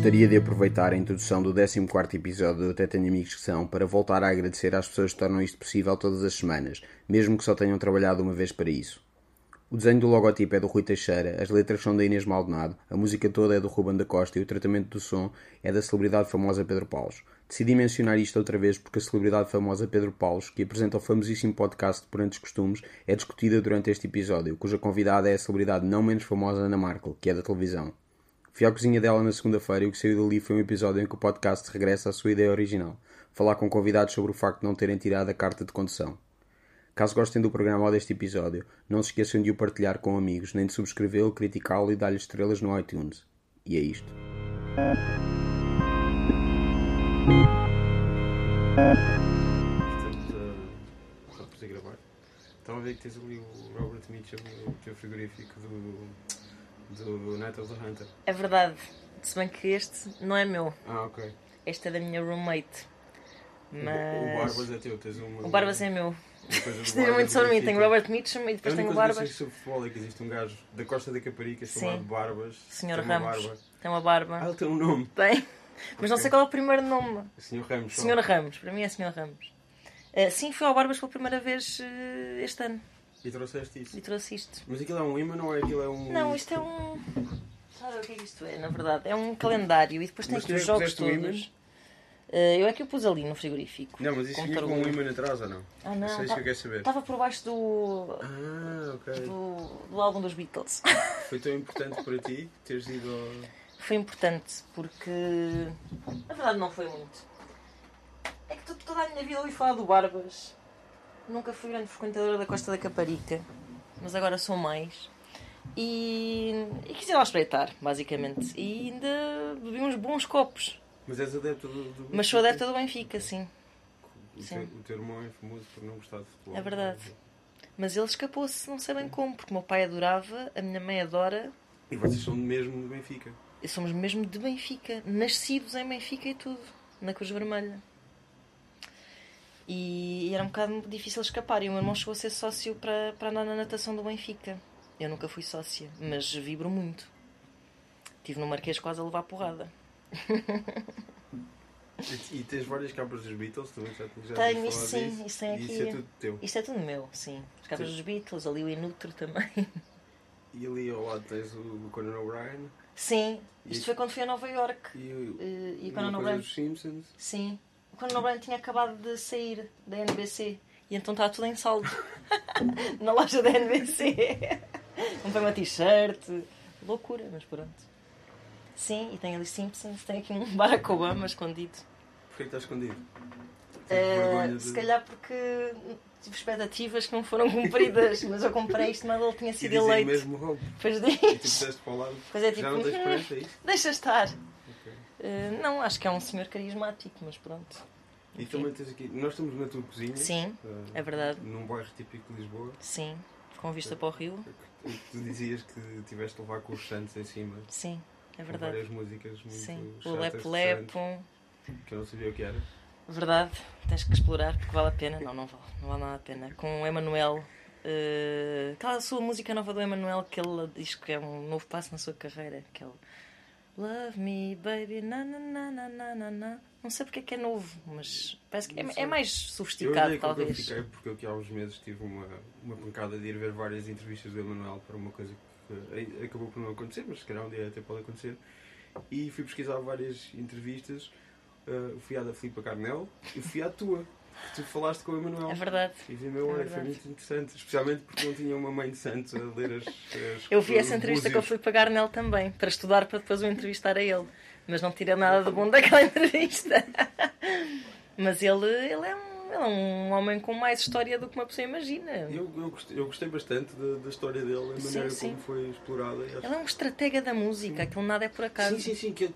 Gostaria de aproveitar a introdução do 14º episódio do Até Tenho Amigos que São para voltar a agradecer às pessoas que tornam isto possível todas as semanas, mesmo que só tenham trabalhado uma vez para isso. O desenho do logotipo é do Rui Teixeira, as letras são da Inês Maldonado, a música toda é do Ruben da Costa e o tratamento do som é da celebridade famosa Pedro Paulos. Decidi mencionar isto outra vez porque a celebridade famosa Pedro Paulos, que apresenta o famosíssimo podcast Por Antes Costumes, é discutida durante este episódio, cuja convidada é a celebridade não menos famosa Ana Markel, que é da televisão. Fui à cozinha dela na segunda-feira e o que saiu dali foi um episódio em que o podcast regressa à sua ideia original, falar com convidados sobre o facto de não terem tirado a carta de condução. Caso gostem do programa ou deste episódio, não se esqueçam de o partilhar com amigos, nem de subscrevê-lo, criticá-lo e dar-lhe estrelas no iTunes. E é isto. Estamos a gravar. Estava a ver que tens ali o Robert Mitchum, o teu frigorífico do Night of the Hunter. É verdade, se bem que este não é meu. Ah, ok. Este é da minha roommate. Mas... O Barbas é teu, tens uma... O Barbas é meu. Isto diz Barbas muito sobre do mim. Tenho Benfica. Robert Mitchum e depois tenho o Barbas. A única coisa que eu sei sobre futebol é que existe um gajo da Costa da Caparica chamado Barbas. Senhor tem uma Ramos. barba. Tem uma barba. Ah, ele tem um nome. Tem. Mas não sei qual é o primeiro nome. Senhor Ramos. Senhor Ramos. Para mim é Senhor Ramos. Sim, fui ao Barbas pela primeira vez este ano. E trouxeste isso. E trouxe isto. Mas aquilo é um imã, não é? Aquilo é um... Não, isto é um... Sabe o que é que isto é, na verdade? É um calendário e depois tem Mas aqui tu é os que jogos puseste o imã? todos. Eu é que o pus ali no frigorífico. Não, mas isso vinha com um imã atrás ou não? Ah, não. É só isso que eu quero saber. Estava por baixo Ah, ok. do álbum dos Beatles. Foi tão importante para ti teres ido ao... Foi importante porque... Na verdade não foi muito. É que toda a minha vida ouvi falar do Barbas. Nunca fui grande frequentadora da Costa da Caparica. Mas agora sou mais. E quis ir lá espreitar, basicamente. E ainda bebi uns bons copos. Mas és adepto do... Mas sou adepta do Benfica, sim. O teu irmão é famoso por não gostar de futebol. É verdade. Mas ele escapou-se, não sei bem como, porque o meu pai adorava, a minha mãe adora. E vocês são mesmo do Benfica? E somos mesmo de Benfica, nascidos em Benfica e tudo, na Cruz Vermelha. E era um bocado difícil escapar. E o meu irmão chegou a ser sócio para andar na natação do Benfica. Eu nunca fui sócia, mas vibro muito. Estive no Marquês quase a levar porrada. E tens várias capas dos Beatles também? Já Tenho, isto sim, disso? isto tem aqui. Isso é tudo teu? Isto é tudo meu, sim. As capas dos Beatles, ali o Inutro também. E ali ao lado tens o Conan O'Brien? Sim, isto foi quando fui a Nova Iorque. E o uma Conan coisa O'Brien. dos Simpsons? Sim. O Conan O'Brien tinha acabado de sair da NBC. E então está tudo em saldo. Na loja da NBC. Comprei uma t-shirt. Loucura, mas pronto. Sim, e tem ali Simpsons. Tem aqui um Barack Obama escondido. Porquê que está escondido? Tens vergonha de... Se calhar porque tive expectativas que não foram cumpridas. Mas eu comprei isto, mas ele tinha sido E dizem eleito. mesmo roubo. Pois E tu diz. disseste para o lado. Pois é, tipo, Já não tens experiência, é isso? deixa estar. Ok. Não, acho que é um senhor carismático, mas pronto. E Enfim. também tens aqui... Nós estamos na tua cozinha. Sim, é verdade. Num bairro típico de Lisboa. Sim, com vista para o rio. Tu dizias que tiveste de levar com os santos em cima. Sim, é Com verdade. várias músicas muito Sim, o chatas Lepo de Lepo. santos, que eu não sabia o que era. Verdade, tens que explorar porque vale a pena. Não vale nada a pena. Com o Emanuel. Aquela sua música nova do Emanuel que ele diz que é um novo passo na sua carreira. Que é o Love Me Baby na na na na na na na. Não sei porque é que é novo, mas parece que é mais sofisticado, talvez. Eu fiquei porque eu aqui há uns meses tive uma pancada de ir ver várias entrevistas do Emanuel para uma coisa que acabou por não acontecer, mas se calhar um dia até pode acontecer. E fui pesquisar várias entrevistas. Fui à da Filipa Carnel e fui à tua. Tu falaste com o Emanuel. É verdade. E vi meu olho, foi muito interessante. Especialmente porque não tinha uma mãe de santos a ler as Eu vi essa entrevista que eu fui pagar nele também, para estudar, para depois o entrevistar a ele. Mas não tirei nada de bom daquela entrevista. Mas ele é um homem com mais história do que uma pessoa imagina. Eu gostei bastante da história dele, a maneira como foi explorada. Ele é um estratega da música, aquilo nada é por acaso. Sim, que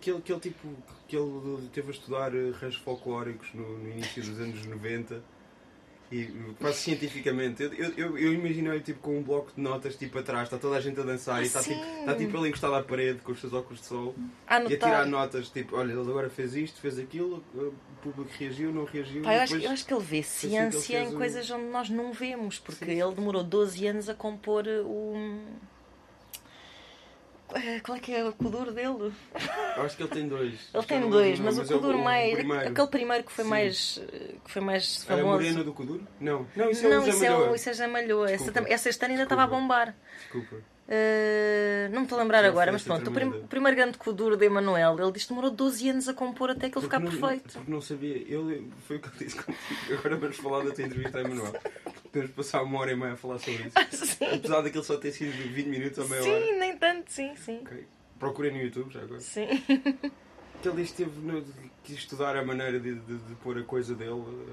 ele teve a estudar ranchos folclóricos no início dos anos 90 e quase cientificamente. Eu imaginei tipo com um bloco de notas tipo atrás, está toda a gente a dançar e está tipo ele encostado à parede com os seus óculos de sol e a tirar notas tipo, olha, ele agora fez isto, fez aquilo, o público reagiu, não reagiu. Pá, eu acho que ele vê ciência em coisas onde nós não vemos, porque ele demorou 12 anos a compor Qual é que é o Kuduro dele? Eu acho que ele tem dois. Ele tem dois, mas o Kuduro mais... primeiro. Aquele primeiro que foi mais A famoso. morena do Kuduro? Não, isso é o Zé Isso Malhoa. é Zé Malhoa. Desculpa. Essa este ano ainda estava a bombar. Desculpa. Não me estou a lembrar Já agora, foi mas pronto. tremenda. O primeiro grande Kuduro de Emanuel, ele diz que demorou 12 anos a compor até que ele ficar perfeito. Porque não sabia. Foi o que ele disse contigo. Agora vamos falar da tua entrevista a Emanuel. Podemos passar 1h30 a falar sobre isso. Sim. Apesar daquele só ter sido 20 minutos ou meia hora. Sim, nem tanto, sim. Ok. Procurei no YouTube já agora. Sim. Que ele disse que quis estudar a maneira de pôr a coisa dele,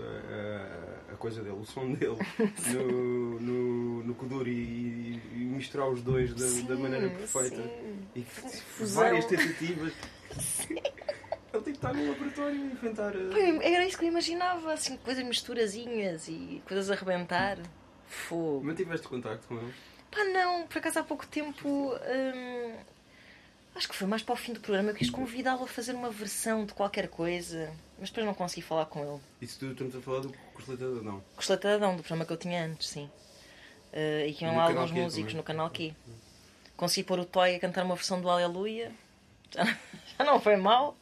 o som dele, no Kuduro e misturar os dois da maneira perfeita. Sim. E Fusão. várias tentativas. Ele tipo está num laboratório a inventar. Era isso que eu imaginava, assim, coisas misturazinhas e coisas a arrebentar. Fogo. Mantiveste contacto com ele? Pá, não, por acaso há pouco tempo. Acho que foi mais para o fim do programa. Eu quis convidá-lo a fazer uma versão de qualquer coisa, mas depois não consegui falar com ele. Isso tu estamos a falar do Costeleta de Adão? Costeleta de Adão, do programa que eu tinha antes, sim. E que iam No lá Canal alguns Q músicos também. no canal Q. Consegui pôr o Toy a cantar uma versão do Aleluia. Já não foi mal.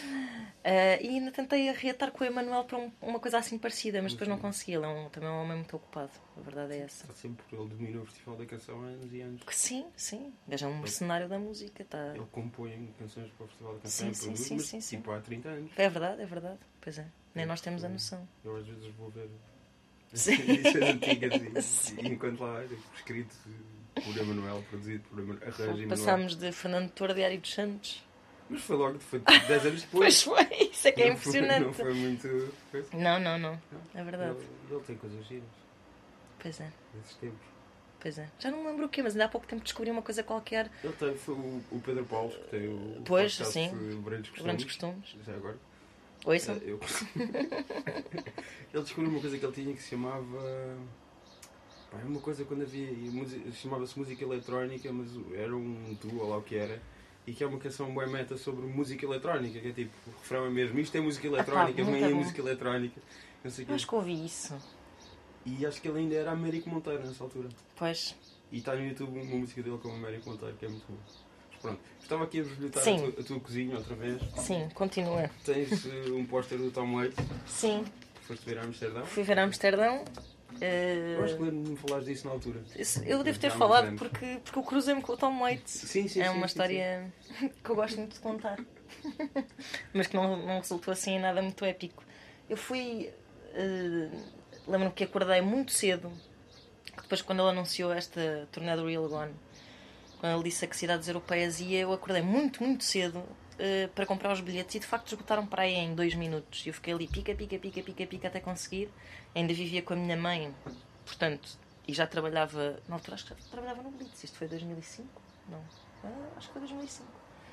E ainda tentei arreatar com o Emanuel para uma coisa assim parecida, mas depois não consegui. Ele também é um homem muito ocupado. A verdade é essa. Está sempre ele dominou o Festival da Canção há anos e anos. Sim. O gajo é um mercenário da música. Tá... Ele compõe canções para o Festival da Canção Sim, e produz, sim, mas sim, sim. tipo há 30 anos. É verdade. Pois é. Nem nós temos a noção. Eu às vezes vou ver Sim. edições antigas Sim. e enquanto lá é escrito por Emanuel, produzido por Emanuel, arranjo Emanuel. Passámos de Fernando Torre Diário dos Santos. Mas foi logo, foi tipo 10 anos depois. Pois foi, isso é que é Não foi- impressionante. Não foi muito. coisa. Não. É verdade. Ele tem coisas giras Pois é. desses tempos. Pois é. Já não me lembro o quê, mas ainda há pouco tempo descobri uma coisa qualquer. Ele tem, foi o Pedro Paulo, que tem o Pois, podcast sim. Grandes Costumes. Grandes costumes. Já agora. Ouçam. Eu... ele descobriu uma coisa que ele tinha que se chamava... Pá, é uma coisa quando havia... Chamava-se música eletrónica, mas era um duo, ou lá o que era. E que é uma canção bué meta sobre música eletrónica, que é tipo, o refrão é mesmo, isto é música eletrónica, muito vem a bom. música eletrónica. Não sei o quê. Eu acho que ouvi isso. E acho que ele ainda era Américo Monteiro nessa altura. Pois. E está no YouTube uma música dele com o Américo Monteiro, que é muito boa. Mas pronto, estava aqui a visitar Sim. a tua cozinha outra vez. Sim, continua. Tens um póster do Tom Waits, Sim. que foste ver a Amsterdão. Fui ver a Amsterdão. Eu acho que lembro-me de falares disso na altura. Eu devo ter Já há uns falado anos. porque eu cruzei-me com o Tom Waits. Sim, É uma história que eu gosto muito de contar. Mas que não resultou assim em nada muito épico. Eu fui... lembro-me que acordei muito cedo. Que depois quando ele anunciou esta turnê do Real Gone, quando ele disse a que cidades europeias ia, eu acordei muito cedo para comprar os bilhetes e de facto esgotaram para aí em 2 minutos. E eu fiquei ali pica até conseguir. Ainda vivia com a minha mãe, portanto, e já trabalhava... Na altura acho que já trabalhava no Blitz. Isto foi 2005? Não. Acho que foi 2005.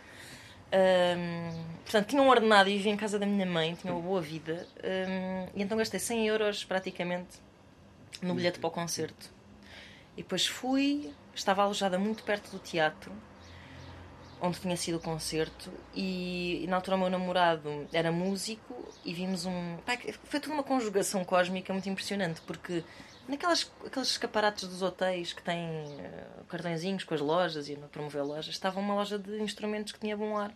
Portanto, tinha um ordenado e vivia em casa da minha mãe, tinha uma boa vida. E então gastei 100 euros praticamente no bilhete para o concerto. E depois fui, estava alojada muito perto do teatro onde tinha sido o concerto e na altura o meu namorado era músico e vimos foi toda uma conjugação cósmica muito impressionante, porque aqueles escaparates dos hotéis que têm cartõezinhos com as lojas e a promover lojas, estava uma loja de instrumentos que tinha bom ar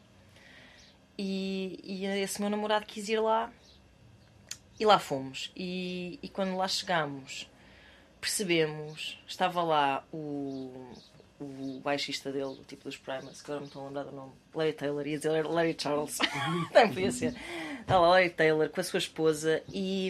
e esse meu namorado quis ir lá e lá fomos e quando lá chegámos percebemos, estava lá o baixista dele, o tipo dos Primus, que agora não estou a lembrar do nome, Larry Taylor, ia dizer Larry Charles, não podia ser. Estava lá Larry Taylor com a sua esposa e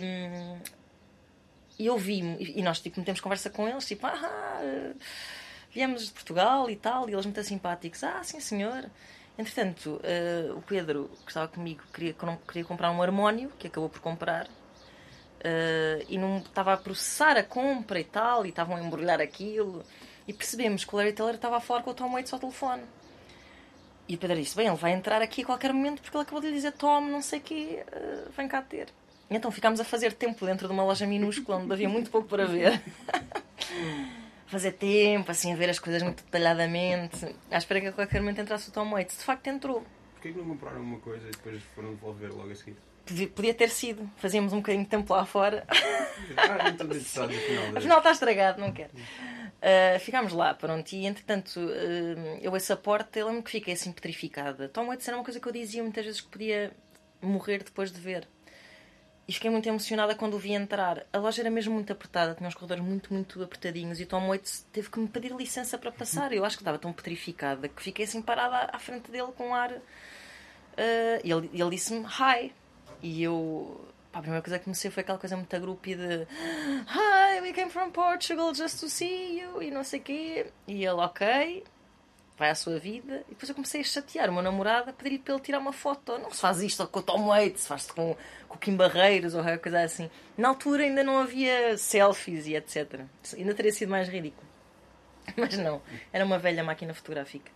eu vi-me, e nós tipo, metemos conversa com eles, tipo, viemos de Portugal e tal, e eles muito simpáticos, sim senhor. Entretanto, o Pedro, que estava comigo, queria comprar um harmónio, que acabou por comprar, e não estava a processar a compra e tal, e estavam a embrulhar aquilo. E percebemos que o Larry Taylor estava a falar com o Tom Waits ao telefone. E o Pedro disse, bem, ele vai entrar aqui a qualquer momento porque ele acabou de lhe dizer, Tom, não sei o quê, vem cá ter. E então ficámos a fazer tempo dentro de uma loja minúscula onde havia muito pouco para ver. Fazer tempo, assim, a ver as coisas muito detalhadamente. À espera que a qualquer momento entrasse o Tom Waits. De facto entrou. Porquê que não compraram uma coisa e depois foram devolver logo a seguir? Podia ter sido. Fazíamos um bocadinho de tempo lá fora. Não estou interessados no final. Afinal está estragado, não quero. Ficámos lá, pronto, e entretanto eu ouço a porta, eu lembro que fiquei assim petrificada. Tom Waits era uma coisa que eu dizia muitas vezes que podia morrer depois de ver. E fiquei muito emocionada quando o vi entrar. A loja era mesmo muito apertada, tinha uns corredores muito, muito apertadinhos e o Tom Waits teve que me pedir licença para passar. Eu acho que estava tão petrificada que fiquei assim parada à frente dele com um ar. E ele disse-me hi. E eu. A primeira coisa que comecei foi aquela coisa muito agrúpia de hi, we came from Portugal just to see you e não sei o quê. E ele, ok, vai à sua vida. E depois eu comecei a chatear o meu namorado a pedir para ele tirar uma foto. Não se faz isto com o Tom Waits, faz-se com o Kim Barreiros ou qualquer coisa assim. Na altura ainda não havia selfies e etc. Ainda teria sido mais ridículo. Mas não, era uma velha máquina fotográfica.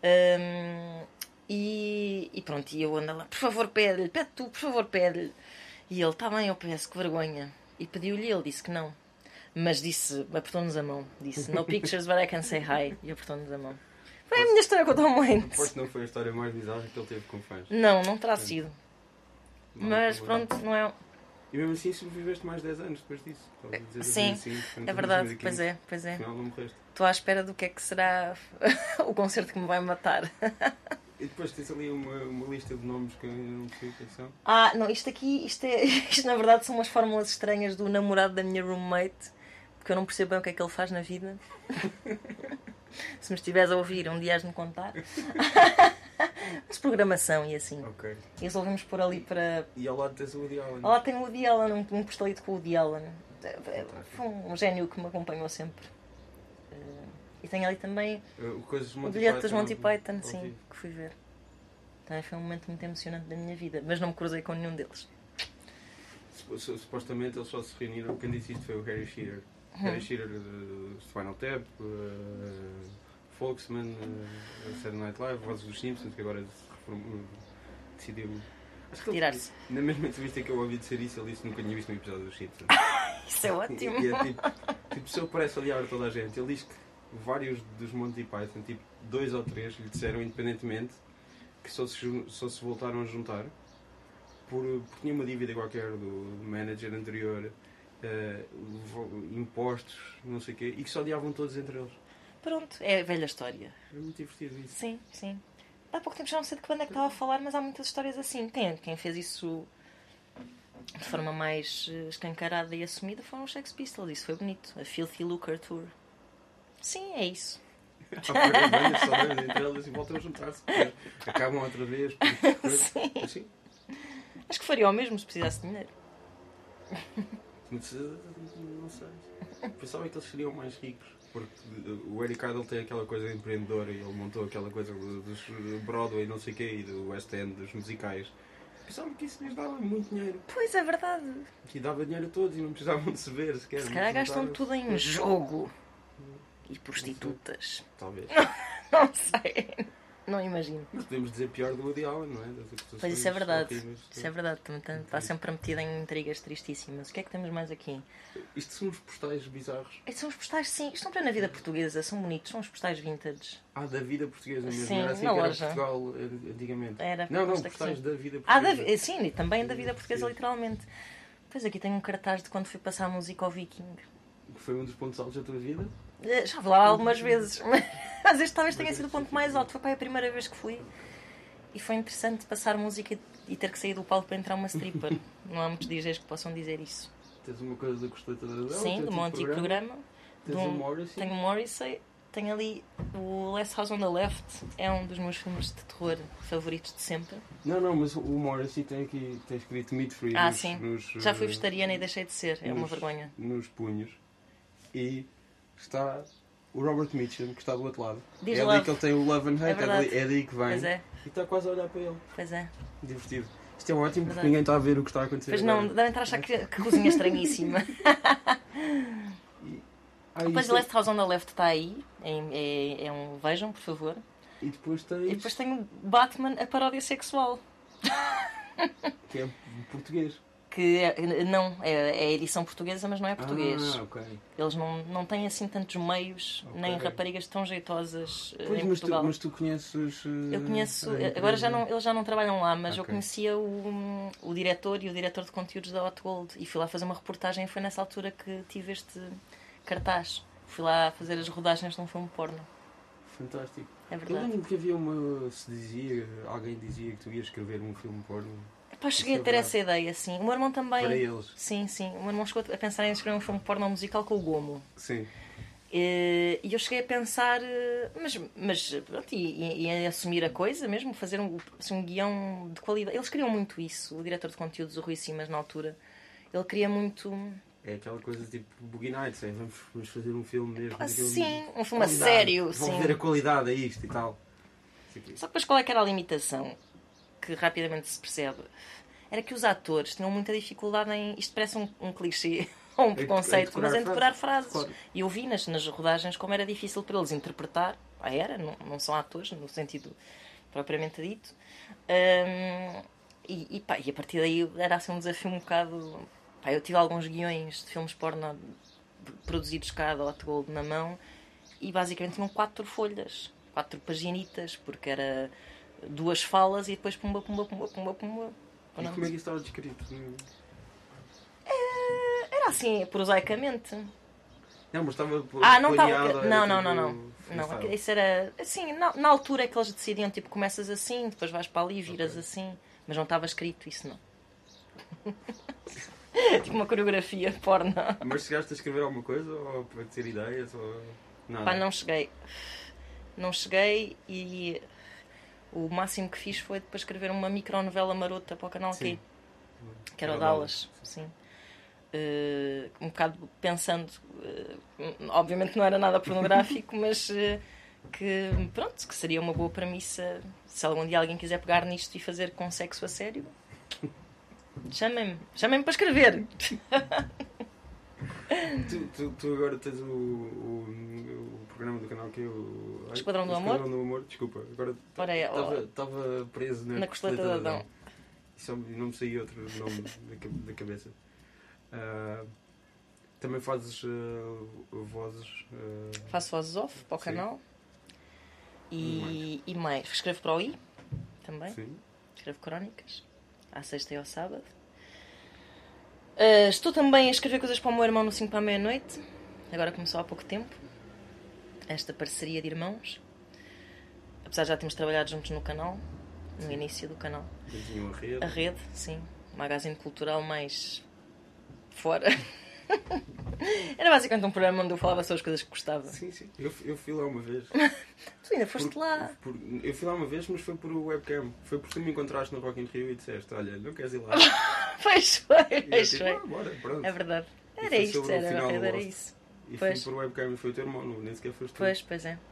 E pronto, e eu ando lá, por favor pede-lhe, pede tu, por favor pede-lhe. E ele, está bem, eu peço, que vergonha. E pediu-lhe, ele disse que não. Mas disse, apertou-nos a mão. Disse, no pictures, but I can say hi. E apertou-nos a mão. Foi a minha história com o Tom Waits. Aposto que não foi a história mais bizarra que ele teve com fãs. Não terá sido. Mas pronto, não é... E mesmo assim sobreviveste mais 10 anos depois disso. Sim, é verdade, pois é. Afinal não morreste. Estou à espera do que é que será o concerto que me vai matar. E depois tens ali uma lista de nomes que eu não sei o que são. Não, isto na verdade são umas fórmulas estranhas do namorado da minha roommate, porque eu não percebo bem o que é que ele faz na vida. Se me estiveres a ouvir, um dia has-me contar. Mas programação e assim. Ok. E resolvemos pôr ali para... E ao lado tens o Woody Allen. Lá tem o Woody Allen, um postalito com o Woody Allen. Foi um gênio que me acompanhou sempre. E tem ali também o bilhete dos Monty Python, sim, que fui ver. Também foi um momento muito emocionante da minha vida, mas não me cruzei com nenhum deles. Supostamente eles só se reuniram, quem disse isto foi o Harry Shearer. Harry Shearer do Spinal Tap, Folksman, Saturday Night Live, Vozes dos Simpsons, que agora decidiu... Tirar-se. Na mesma entrevista que eu ouvi dizer isso, ele disse que nunca tinha visto um episódio dos Simpsons. Isso é ótimo! E é tipo, se eu parece aliar toda a gente, ele diz que vários dos Monty Python, tipo 2 ou 3, lhe disseram independentemente que só se voltaram a juntar porque tinha uma dívida qualquer do manager anterior, impostos, não sei o quê, e que só odiavam todos entre eles. Pronto, é a velha história. É muito divertido isso. Sim. Há pouco tempo já não sei de que banda é que estava a falar, mas há muitas histórias assim. Quem fez isso de forma mais escancarada e assumida foram os Sex Pistols. Isso foi bonito. A Filthy Lucre Tour. Sim, é isso. Há várias entre elas e voltam a juntar-se. Acabam outra vez. Sim. Assim? Acho que faria o mesmo se precisasse de dinheiro. Não sei. Pensava que eles seriam mais ricos. Porque o Eric Idle tem aquela coisa empreendedora e ele montou aquela coisa dos Broadway, não sei o quê, e do West End, dos musicais. Pensava que isso lhes dava muito dinheiro. Pois, é verdade. Que dava dinheiro a todos e não precisavam de se ver sequer. Se calhar gastam tudo em jogo. E prostitutas. Talvez. Não sei. Não imagino. Mas podemos dizer pior do Woody Allen, não é? Pois isso é verdade. Isso é verdade. Está sempre metido em intrigas tristíssimas. O que é que temos mais aqui? Isto são os postais bizarros. Estes são os postais, sim. Isto não para na vida portuguesa. São bonitos. São os postais vintage. Da vida portuguesa mesmo. Sim, era assim na que era loja. Portugal antigamente. Era, não, postais da vida portuguesa. Sim, também da vida portuguesa, literalmente. Pois aqui tenho um cartaz de quando fui passar a música ao Viking. Que foi um dos pontos altos da tua vida? Já vou lá algumas vezes, mas este talvez tenha sido o ponto mais alto. Foi para a primeira vez que fui e foi interessante passar música e ter que sair do palco para entrar uma stripper. Não há muitos DJs que possam dizer isso. Tens uma coisa da costeleta da Adele? Sim, do meu antigo programa. Tens o Morrissey? Tenho o Morrissey. Tenho ali o Last House on the Left. É um dos meus filmes de terror favoritos de sempre. Não, mas o Morrissey tem escrito Meat Free sim. Já fui vegetariana e deixei de ser. É uma vergonha. Nos punhos. E está o Robert Mitchum, que está do outro lado. Diz é love. ali que ele tem o Love and Hate, É é daí que vem. Pois é. E está quase a olhar para ele. Pois é. Divertido. Isto é ótimo porque ninguém está a ver o que está a acontecer. Pois não, devem estar a achar que cozinha estranhíssima. Depois o Last House on the Left está aí. Vejam, por favor. E depois tenho Batman, a paródia sexual. Que é português. É a edição portuguesa, mas não é português. Ok. Eles não têm assim tantos meios, nem raparigas tão jeitosas em mas Portugal. Mas tu conheces... Eu conheço... Agora eles já não trabalham lá, mas eu conhecia o diretor e o diretor de conteúdos da Hot Gold. E fui lá fazer uma reportagem e foi nessa altura que tive este cartaz. fui lá fazer as rodagens de um filme porno. Fantástico. É Eu verdade. lembro que havia alguém dizia que tu ias escrever um filme porno Pá, cheguei a ter essa ideia, sim. O meu irmão também. para eles. Sim, sim. O meu irmão chegou a pensar em escrever um filme porno musical com o Gomo. Sim. E eu cheguei a pensar, mas pronto, e assumir a coisa mesmo, fazer assim, um guião de qualidade. Eles queriam muito isso, o diretor de conteúdos, o Rui Simas, na altura. Ele queria muito. É aquela coisa tipo Boogie Nights, vamos fazer um filme mesmo. Sim, um filme a sério. Vão Sim. ver a qualidade a isto e tal. Só que depois qual é que era a limitação? Que rapidamente se percebe. Era que os atores tinham muita dificuldade em. Isto parece um clichê ou um preconceito, mas em decorar frases. Claro. E eu vi nas rodagens como era difícil para eles interpretar. Não são atores, no sentido propriamente dito. E a partir daí era assim um desafio um bocado. Pá, eu tive alguns guiões de filmes porno produzidos cá da Hot Gold na mão e basicamente tinham 4 folhas, 4 paginitas, porque era 2 falas e depois pumba, pumba, pumba, pumba, pumba. E como é que isso estava descrito? Era assim, prosaicamente. Não, mas estava Não planeado, estava. era Não. freestyle. Isso era. Assim, na altura é que eles decidiam, tipo, começas assim, depois vais para ali e viras assim. Mas não estava escrito isso, não. Tipo uma coreografia porno. Mas chegaste a escrever alguma coisa? Ou para ter ideias? Ou nada? Pá, não cheguei. Não cheguei e o máximo que fiz foi depois escrever uma micronovela marota para o canal Sim. Q. Que era o Dallas. Sim. Um bocado pensando, obviamente não era nada pornográfico, mas que pronto, que seria uma boa premissa se algum dia alguém quiser pegar nisto e fazer com sexo a sério. Chamem-me para escrever. Tu agora tens o programa do canal que é o Esquadrão do Amor? Esquadrão do Amor, desculpa. Agora estava preso na costeleta de Adão. Só não me saía outro nome da cabeça. Também fazes vozes. Faço vozes off para o sim. canal. E mais. Escrevo para o I também. Sim. Escrevo crónicas. À sexta e ao sábado. Estou também a escrever coisas para o meu irmão no 5 para a meia-noite. Agora começou há pouco tempo. Esta parceria de irmãos. Apesar de já termos trabalhado juntos no canal. No início do canal. Tinham a rede. A rede, sim. O magazine cultural mais fora. Era basicamente um programa onde eu falava sobre as coisas que gostava. Sim. Eu fui lá uma vez. Tu ainda foste lá. Eu fui lá uma vez, mas foi por webcam. Foi porque tu me encontraste no Rock in Rio e disseste: olha, não queres ir lá? Pois foi. Bora, pronto. É verdade. E Era foi isto, sobre o era final a do rede, era Lost. isso. E Pois. fui por webcam e foi o teu irmão, nem sequer foste tu. Pois é.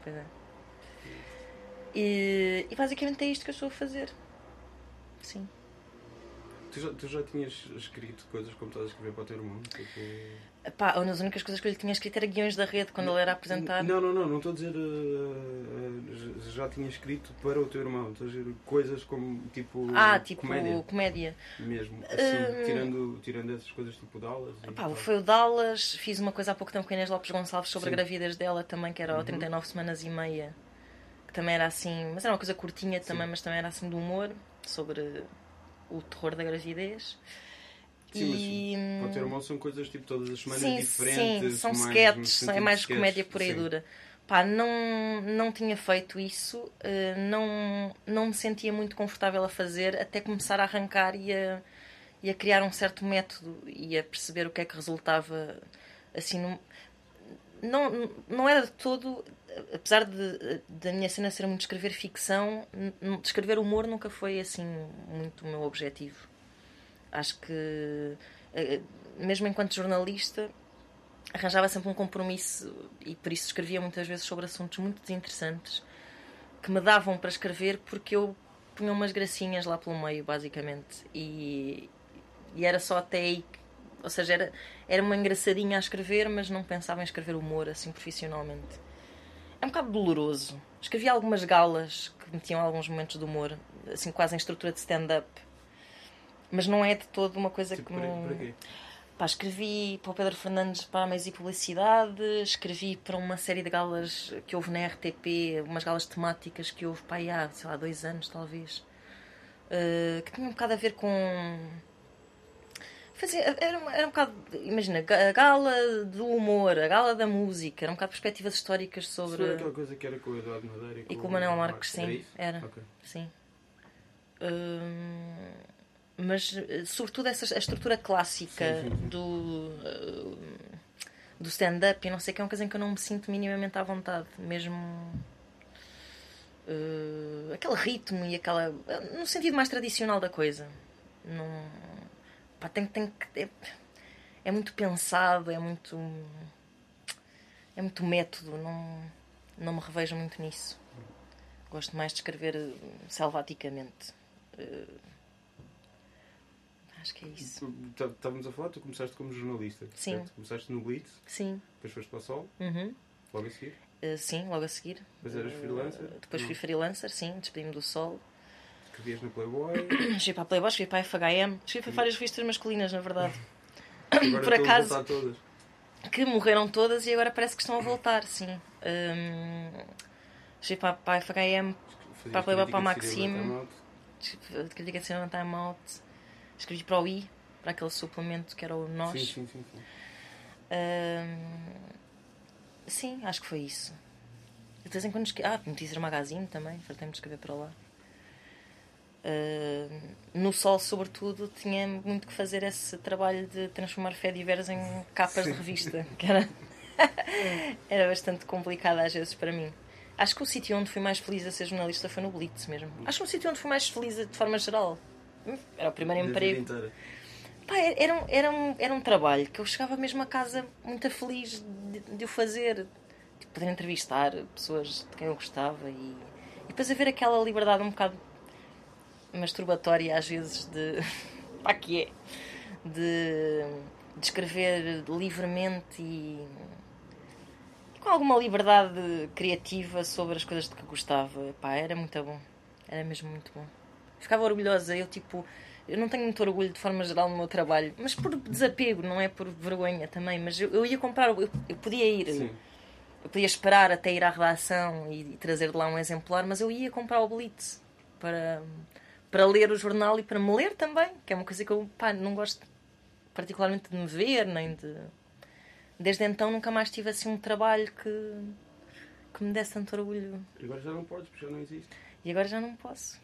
E basicamente é isto que eu estou a fazer. Sim. Tu já tinhas escrito coisas como estás a escrever para o teu irmão? Tipo... Pá, uma das únicas coisas que eu lhe tinha escrito era guiões da rede quando ele era apresentado. Não estou a dizer já tinha escrito para o teu irmão. Estou a dizer coisas como tipo comédia. mesmo, assim, tirando essas coisas tipo Dallas. Foi o Dallas, fiz uma coisa há pouco tempo com a Inês Lopes Gonçalves sobre Sim. a gravidez dela também, que era o 39 semanas e meia. Que também era assim, mas era uma coisa curtinha também, mas também era assim de humor, sobre o terror da gravidez. Sim, mas para o teu irmão são coisas tipo todas as semanas diferentes. Sim, são mais sketches, é mais sketches, comédia pura e dura. Pá, não tinha feito isso, não me sentia muito confortável a fazer, até começar a arrancar e a criar um certo método e a perceber o que é que resultava assim. Não era de todo, apesar da minha cena ser muito escrever ficção, escrever humor nunca foi assim muito o meu objetivo. Acho que, mesmo enquanto jornalista, arranjava sempre um compromisso e por isso escrevia muitas vezes sobre assuntos muito desinteressantes que me davam para escrever porque eu punha umas gracinhas lá pelo meio, basicamente. E era só até aí. Ou seja, era uma engraçadinha a escrever, mas não pensava em escrever humor assim profissionalmente. É um bocado doloroso. Escrevi algumas galas que metiam alguns momentos de humor, assim quase em estrutura de stand-up. Mas não é de todo uma coisa tipo, que me... Para quê? Pá, escrevi para o Pedro Fernandes para a Meios e Publicidade, escrevi para uma série de galas que houve na RTP, umas galas temáticas que houve há, sei lá, 2 anos talvez, que tinham um bocado a ver com Era um bocado, imagina, a gala do humor, a gala da música, era um bocado perspectivas históricas sobre... Isso era aquela coisa que era com o Eduardo Madeira e com o Manuel Marques, era sim. isso? Era, Ok. sim. Mas, sobretudo, a estrutura clássica do stand-up e não sei o que, é uma coisa em que eu não me sinto minimamente à vontade. Mesmo... aquele ritmo e aquela... no sentido mais tradicional da coisa. Não... Pá, é muito pensado, é muito método, não me revejo muito nisso. Gosto mais de escrever selvaticamente. Acho que é isso. Estávamos a falar, tu começaste como jornalista. Sim. Certo? Começaste no Blitz, Sim. depois foste para o Sol, logo a seguir. Sim, logo a seguir. Depois eras freelancer. Depois fui freelancer, sim, despedi-me do Sol. Escrevias no Playboy. Escrevi para a Playboy, escrevi para a FHM, escrevi para várias revistas masculinas, na verdade. Agora Por estão a acaso, voltar todas. que morreram todas e agora parece que estão a voltar, sim. Escrevi para a FHM, para a Playboy, para a Maxime, crítica de cinema Time Out, escrevi para o I, para aquele suplemento que era o Nós. Sim. Sim, acho que foi isso. De vez em quando Notícias Magazine também, fartei-me de escrever para lá. No Sol, sobretudo, tinha muito que fazer esse trabalho de transformar Fediveres em capas de revista, que era bastante complicado às vezes para mim. Acho que o sítio onde fui mais feliz a ser jornalista foi no Blitz mesmo. Acho que o sítio onde fui mais feliz de forma geral era o primeiro emprego. Pá, era um trabalho que eu chegava mesmo a casa muito feliz de o fazer, de poder entrevistar pessoas de quem eu gostava e depois haver aquela liberdade um bocado masturbatória às vezes pá, que é de escrever livremente e com alguma liberdade criativa sobre as coisas de que gostava. Pá, era muito bom, era mesmo muito bom. Ficava orgulhosa, eu não tenho muito orgulho de forma geral no meu trabalho, mas por desapego, não é por vergonha também, mas eu ia comprar, eu podia ir. Sim. Eu podia esperar até ir à redação e trazer de lá um exemplar, mas eu ia comprar o Blitz para ler o jornal e para me ler também, que é uma coisa que eu não gosto particularmente de me ver, nem de... Desde então nunca mais tive assim um trabalho que me desse tanto orgulho. E agora já não podes, porque já não existe. E agora já não posso.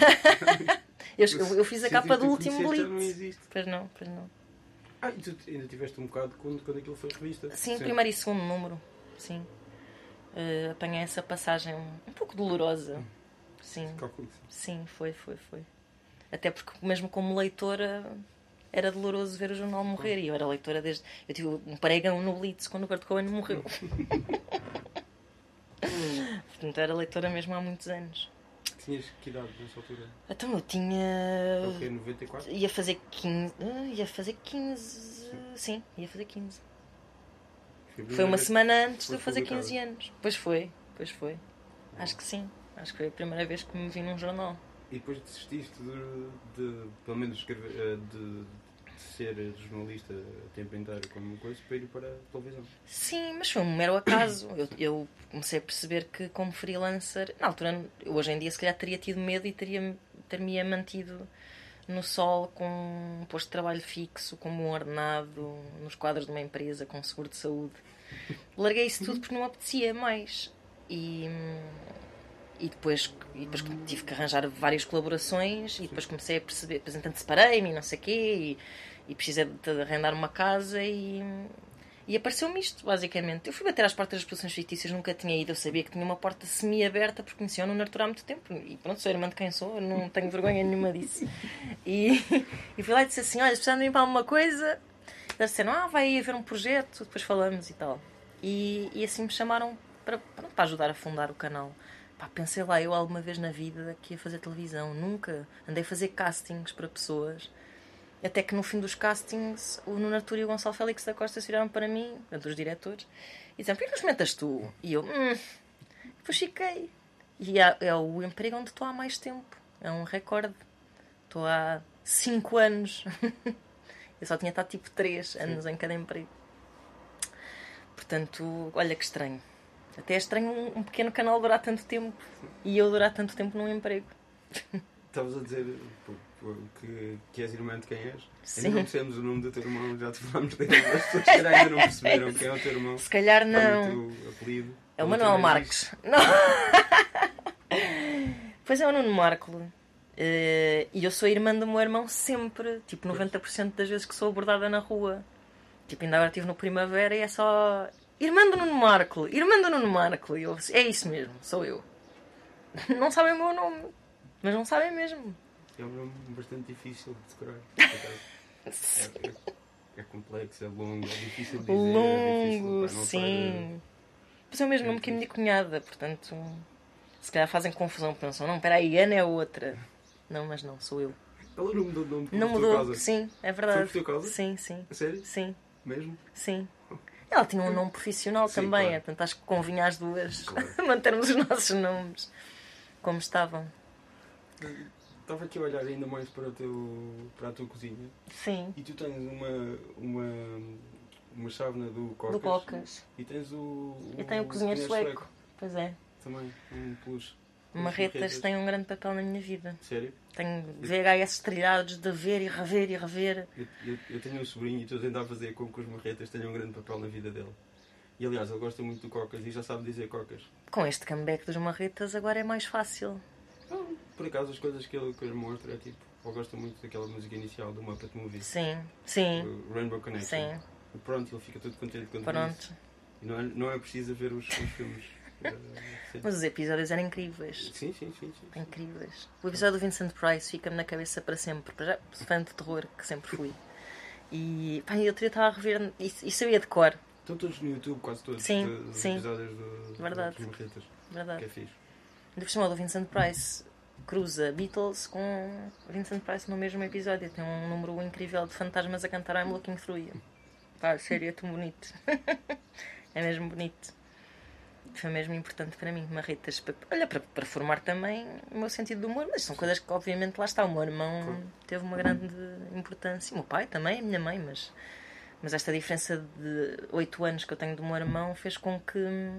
eu fiz a capa do último Blitz. Já não existe. Pois não. E tu ainda tiveste um bocado quando aquilo foi revista? Sim, primeiro e segundo número. Sim. Apanhei essa passagem um pouco dolorosa. Sim. Sim, foi. Até porque mesmo como leitora era doloroso ver o jornal morrer. E eu era leitora desde... Eu tive um pregão no Blitz quando o Kurt Cobain morreu. Portanto, eu era leitora mesmo há muitos anos. Tinhas que idade nessa altura? Então eu tinha... Foi o quê? 94? Ia fazer 15... Sim, ia fazer 15. Foi uma semana antes de eu fazer 15 anos. Pois foi. Acho que sim. Acho que foi a primeira vez que me vi num jornal. E depois desististe de pelo menos escrever, de ser jornalista a tempo inteiro como uma coisa para ir para a televisão? Sim, mas foi um mero acaso. Eu comecei a perceber que como freelancer, na altura, hoje em dia se calhar teria tido medo e ter-me mantido no Sol com um posto de trabalho fixo, com um ordenado, nos quadros de uma empresa, com seguro de saúde. Larguei isso tudo porque não me apetecia mais. E depois tive que arranjar várias colaborações e depois comecei a perceber, depois entanto separei-me e não sei o quê e precisei de arrendar uma casa e apareceu-me isto, basicamente. Eu fui bater às portas das produções fictícias, nunca tinha ido, eu sabia que tinha uma porta semi-aberta porque conhecia o Nuno Artur há muito tempo e pronto, sou irmã de quem sou, não tenho vergonha nenhuma disso. E fui lá e disse assim, olha, precisando de mim para alguma coisa, eles disseram, vai haver um projeto, depois falamos e tal. E assim me chamaram para ajudar a fundar o canal. Pensei lá, eu alguma vez na vida que ia fazer televisão, nunca. Andei a fazer castings para pessoas, até que no fim dos castings o Nuno Artur e o Gonçalo Félix da Costa se viraram para mim, entre os diretores, e disseram, por que não experimentas tu? E eu, depois fiquei. E é o emprego onde estou há mais tempo, é um recorde. Estou há 5 anos. Eu só tinha estado tipo 3 anos em cada emprego. Portanto, olha que estranho. Até é estranho um pequeno canal durar tanto tempo e eu durar tanto tempo num emprego. Estavas a dizer, tipo, que és irmã de quem és. Sim. Ainda não percebemos o nome do teu irmão, já te falámos dele. As pessoas se calhar ainda não perceberam quem é o teu irmão. Se calhar Qual não. é o teu apelido? É o Ou Manuel também Marques. Não. Pois é, o Nuno Marco. E eu sou irmã do meu irmão sempre. Tipo, 90% das vezes que sou abordada na rua. Tipo, ainda agora estive no Primavera e é só... Irmã do Nuno Marco. Irmã do Nuno Marco. E eu, é isso mesmo, sou eu. Não sabem o meu nome. Mas não sabem mesmo. É um nome bastante difícil de decorar. É complexo, é longo, é difícil de dizer. Longo, é difícil, sim. Pois é o mesmo nome que a minha cunhada, portanto... Se calhar fazem confusão, pensam, não, peraí, Ana é outra. Não, mas não, sou eu. Ela não mudou de nome por Não tua mudou, causa? sim, é verdade. Foi por tua causa? Sim, sim. A sério? Sim, Mesmo? sim. Ela tinha um nome profissional Sim, também, claro. portanto acho que convinha às duas Claro. mantermos os nossos nomes como estavam. Estava aqui a olhar ainda mais para a tua cozinha. Sim, E tu tens uma chávena do Cocas. do Cocas. E tens o... E tem o cozinheiro sueco. Pois é. Também, um plus. Marretas têm um grande papel na minha vida. Sério? Tenho VHS trilhados de ver e rever e rever. Eu tenho um sobrinho e estou a tentar fazer com que os marretas tenham um grande papel na vida dele. E aliás, ele gosta muito do Cocas e já sabe dizer Cocas. Com este comeback dos marretas agora é mais fácil. Por acaso, as coisas que ele mostra é tipo... Ele gosta muito daquela música inicial do Muppet Movie. Sim, sim, O Rainbow Connection. sim. E pronto, ele fica todo contente quando vê Pronto. isso. E não é preciso ver os filmes. Sim. Mas os episódios eram incríveis. Sim. Incríveis. O episódio do Vincent Price fica-me na cabeça para sempre. Já sou fã de terror, que sempre fui. E pá, eu teria estado a rever e sabia de cor. Estão todos no YouTube, quase todos. Sim, os sim. episódios Verdade. dos Marretas. Verdade. Que é fixe. Ainda por cima, do Vincent Price cruza Beatles com Vincent Price no mesmo episódio. Tem um número incrível de fantasmas a cantar I'm Looking Through You. Pá, sério, é tão bonito. É mesmo bonito. Foi mesmo importante para mim, marretas. Olha, para formar também o meu sentido de humor. Mas são coisas que, obviamente, lá está. O meu irmão teve uma grande importância. O meu pai também, a minha mãe. Mas esta diferença de 8 anos que eu tenho do meu irmão fez com que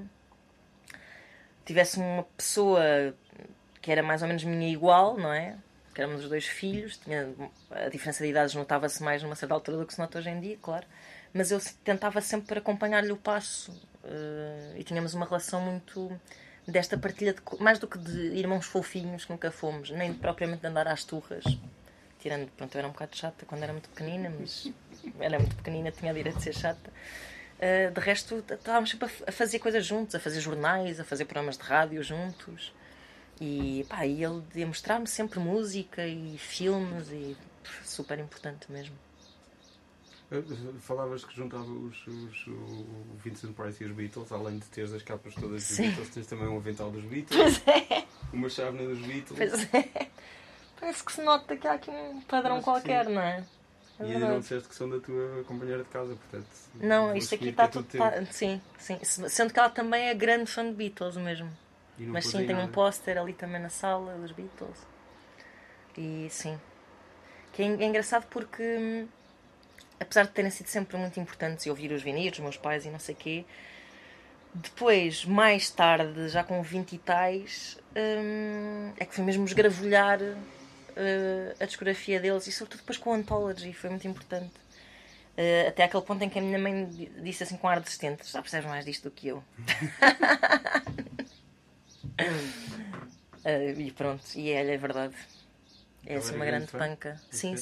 tivesse uma pessoa que era mais ou menos minha igual, não é? Que éramos os 2 filhos. A diferença de idades notava-se mais numa certa altura do que se nota hoje em dia, claro. Mas eu tentava sempre acompanhar-lhe o passo. E tínhamos uma relação muito desta partilha, mais do que de irmãos fofinhos que nunca fomos, nem propriamente de andar às turras. Tirando, pronto, eu era um bocado chata quando era muito pequenina, mas era muito pequenina, tinha a direito de ser chata. De resto, estávamos sempre a fazer coisas juntos, a fazer jornais, a fazer programas de rádio juntos. E pá, e ele ia mostrar-me sempre música e filmes, e super importante mesmo. Falavas que juntava o Vincent Price e os Beatles, além de teres as capas todas dos Sim. Beatles, tens também um avental dos Beatles, uma chávena dos Beatles. Pois é. Parece que se nota que há aqui um padrão Acho que qualquer, sim. não é? E ainda não disseste que são da tua companheira de casa, portanto... Não, vou isto aqui assumir está que é tudo... teu. Sim. Sendo que ela também é grande fã de Beatles mesmo. E não Mas pôs sim, aí tem um nada. póster ali também na sala dos Beatles. E sim. Que é engraçado porque, apesar de terem sido sempre muito importantes e ouvir os vinis dos meus pais e não sei o quê, depois, mais tarde, já com 20 e tais, é que foi mesmo esgravulhar a discografia deles, e sobretudo depois com o Anthology, foi muito importante. Até aquele ponto em que a minha mãe disse assim com ar desistente: já percebes mais disto do que eu. E pronto, e é verdade. É assim uma grande panca. Sim.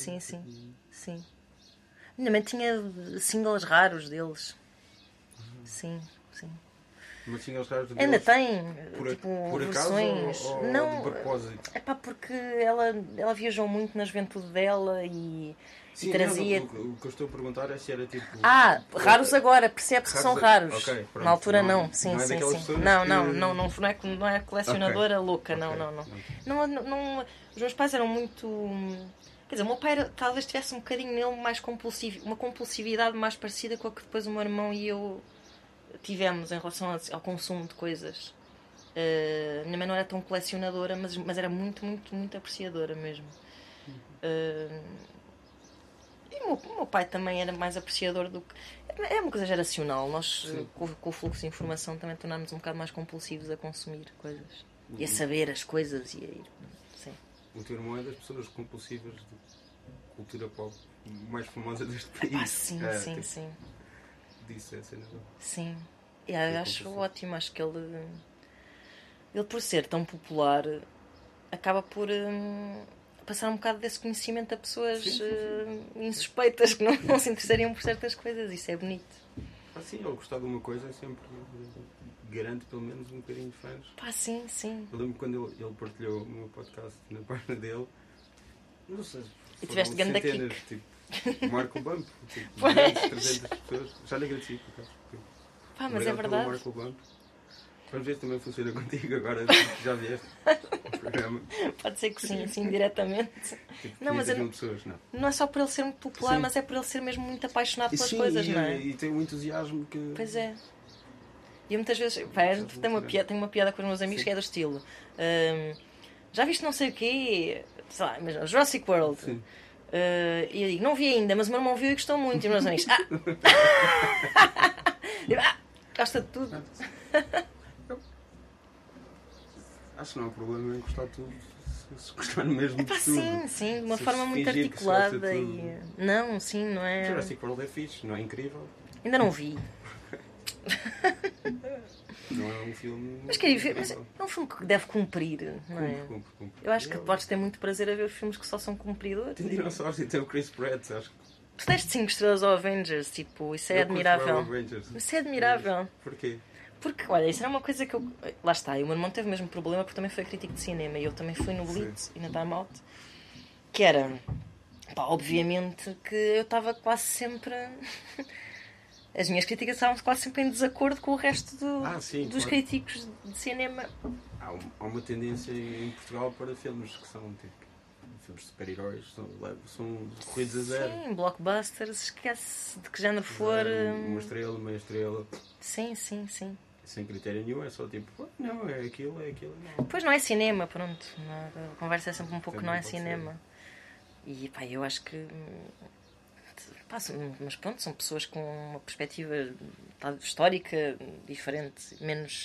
Minha mãe tinha singles raros deles. Sim. Mas sim, eles raros de Ainda Deus, tem, por tipo, acaso versões. ou Não, de propósito? é pá, porque ela viajou muito na juventude dela e Sim, trazia. não, o que eu estou a perguntar é se era tipo... Raros agora, percebe-se que são raros. Ok, pronto. Na altura Não- não, sim, não é sim, daquelas sim. pessoas Não é colecionadora louca, Ok. não. Os meus pais eram muito. Quer dizer, o meu pai talvez tivesse um bocadinho nele mais compulsivo, uma compulsividade mais parecida com a que depois o meu irmão e eu tivemos em relação ao consumo de coisas. A minha mãe não era tão colecionadora, mas era muito apreciadora mesmo. E o meu pai também era mais apreciador do que... É uma coisa geracional. Nós, com o fluxo de informação, também tornámos um bocado mais compulsivos a consumir coisas. E a saber as coisas e a ir... Sim. o teu irmão é das pessoas compulsivas de cultura pop mais famosa deste país. Sim. Disse essa cena. Sim. Eu acho ótimo. Acho que ele por ser tão popular, acaba por passar um bocado desse conhecimento a pessoas insuspeitas que não se interessariam por certas coisas. Isso é bonito. Sim, ele gostar de uma coisa é sempre garante pelo menos um bocadinho de fãs. Sim. Eu lembro quando ele partilhou o meu podcast na página dele, não sei, e tiveste grande centenas, kick. tipo, Marco Bump, tipo, 300 pessoas. Já lhe agradeci por acaso. Mas é verdade. Marco Bump. Vamos ver se também funciona contigo agora, já vieste o programa. Pode ser que sim, assim, diretamente. Tipo, não, mas pessoas, não é só por ele ser muito popular, mas é por ele ser mesmo muito apaixonado pelas coisas, não é? E tem um entusiasmo que... Pois é. E muitas vezes, tenho uma piada com os meus amigos que é do estilo. Já viste não sei o quê? Sei lá, imagina, Jurassic World. E eu digo, não vi ainda, mas o meu irmão viu e gostou muito. E os meus amigos, gosta de tudo. Acho que não há problema em gostar de tudo. Se gostar mesmo de tudo. Sim, de uma forma muito articulada. Não, sim, não é... Jurassic World é fixe, não é incrível? Ainda não vi. Não é um filme... Mas é um filme que deve cumprir, não é? Cumpre. Eu acho que podes ter muito prazer a ver os filmes que só são cumpridores. Tem dinossauros e tem o Chris Pratt, acho que... Tu deste 5 estrelas ao Avengers, tipo, isso é admirável. Isso é admirável. Porquê? Porque, olha, isso era uma coisa que eu... Lá está, e o meu irmão teve o mesmo problema porque também foi crítico de cinema e eu também fui no Blitz e na Time Out. Que era, obviamente, que eu estava quase sempre... As minhas críticas estavam quase sempre em desacordo com o resto dos críticos de cinema. Há uma tendência em Portugal para filmes que são, tipo, filmes de super-heróis, são corridos a zero. Sim, blockbusters, esquece de que género for. Uma estrela, meia estrela. Sim. Sem critério nenhum, é só tipo, não, é aquilo, não. Pois não é cinema, pronto. A conversa é sempre um pouco Também não é pode cinema. E eu acho que... mas pronto, são pessoas com uma perspectiva histórica diferente, menos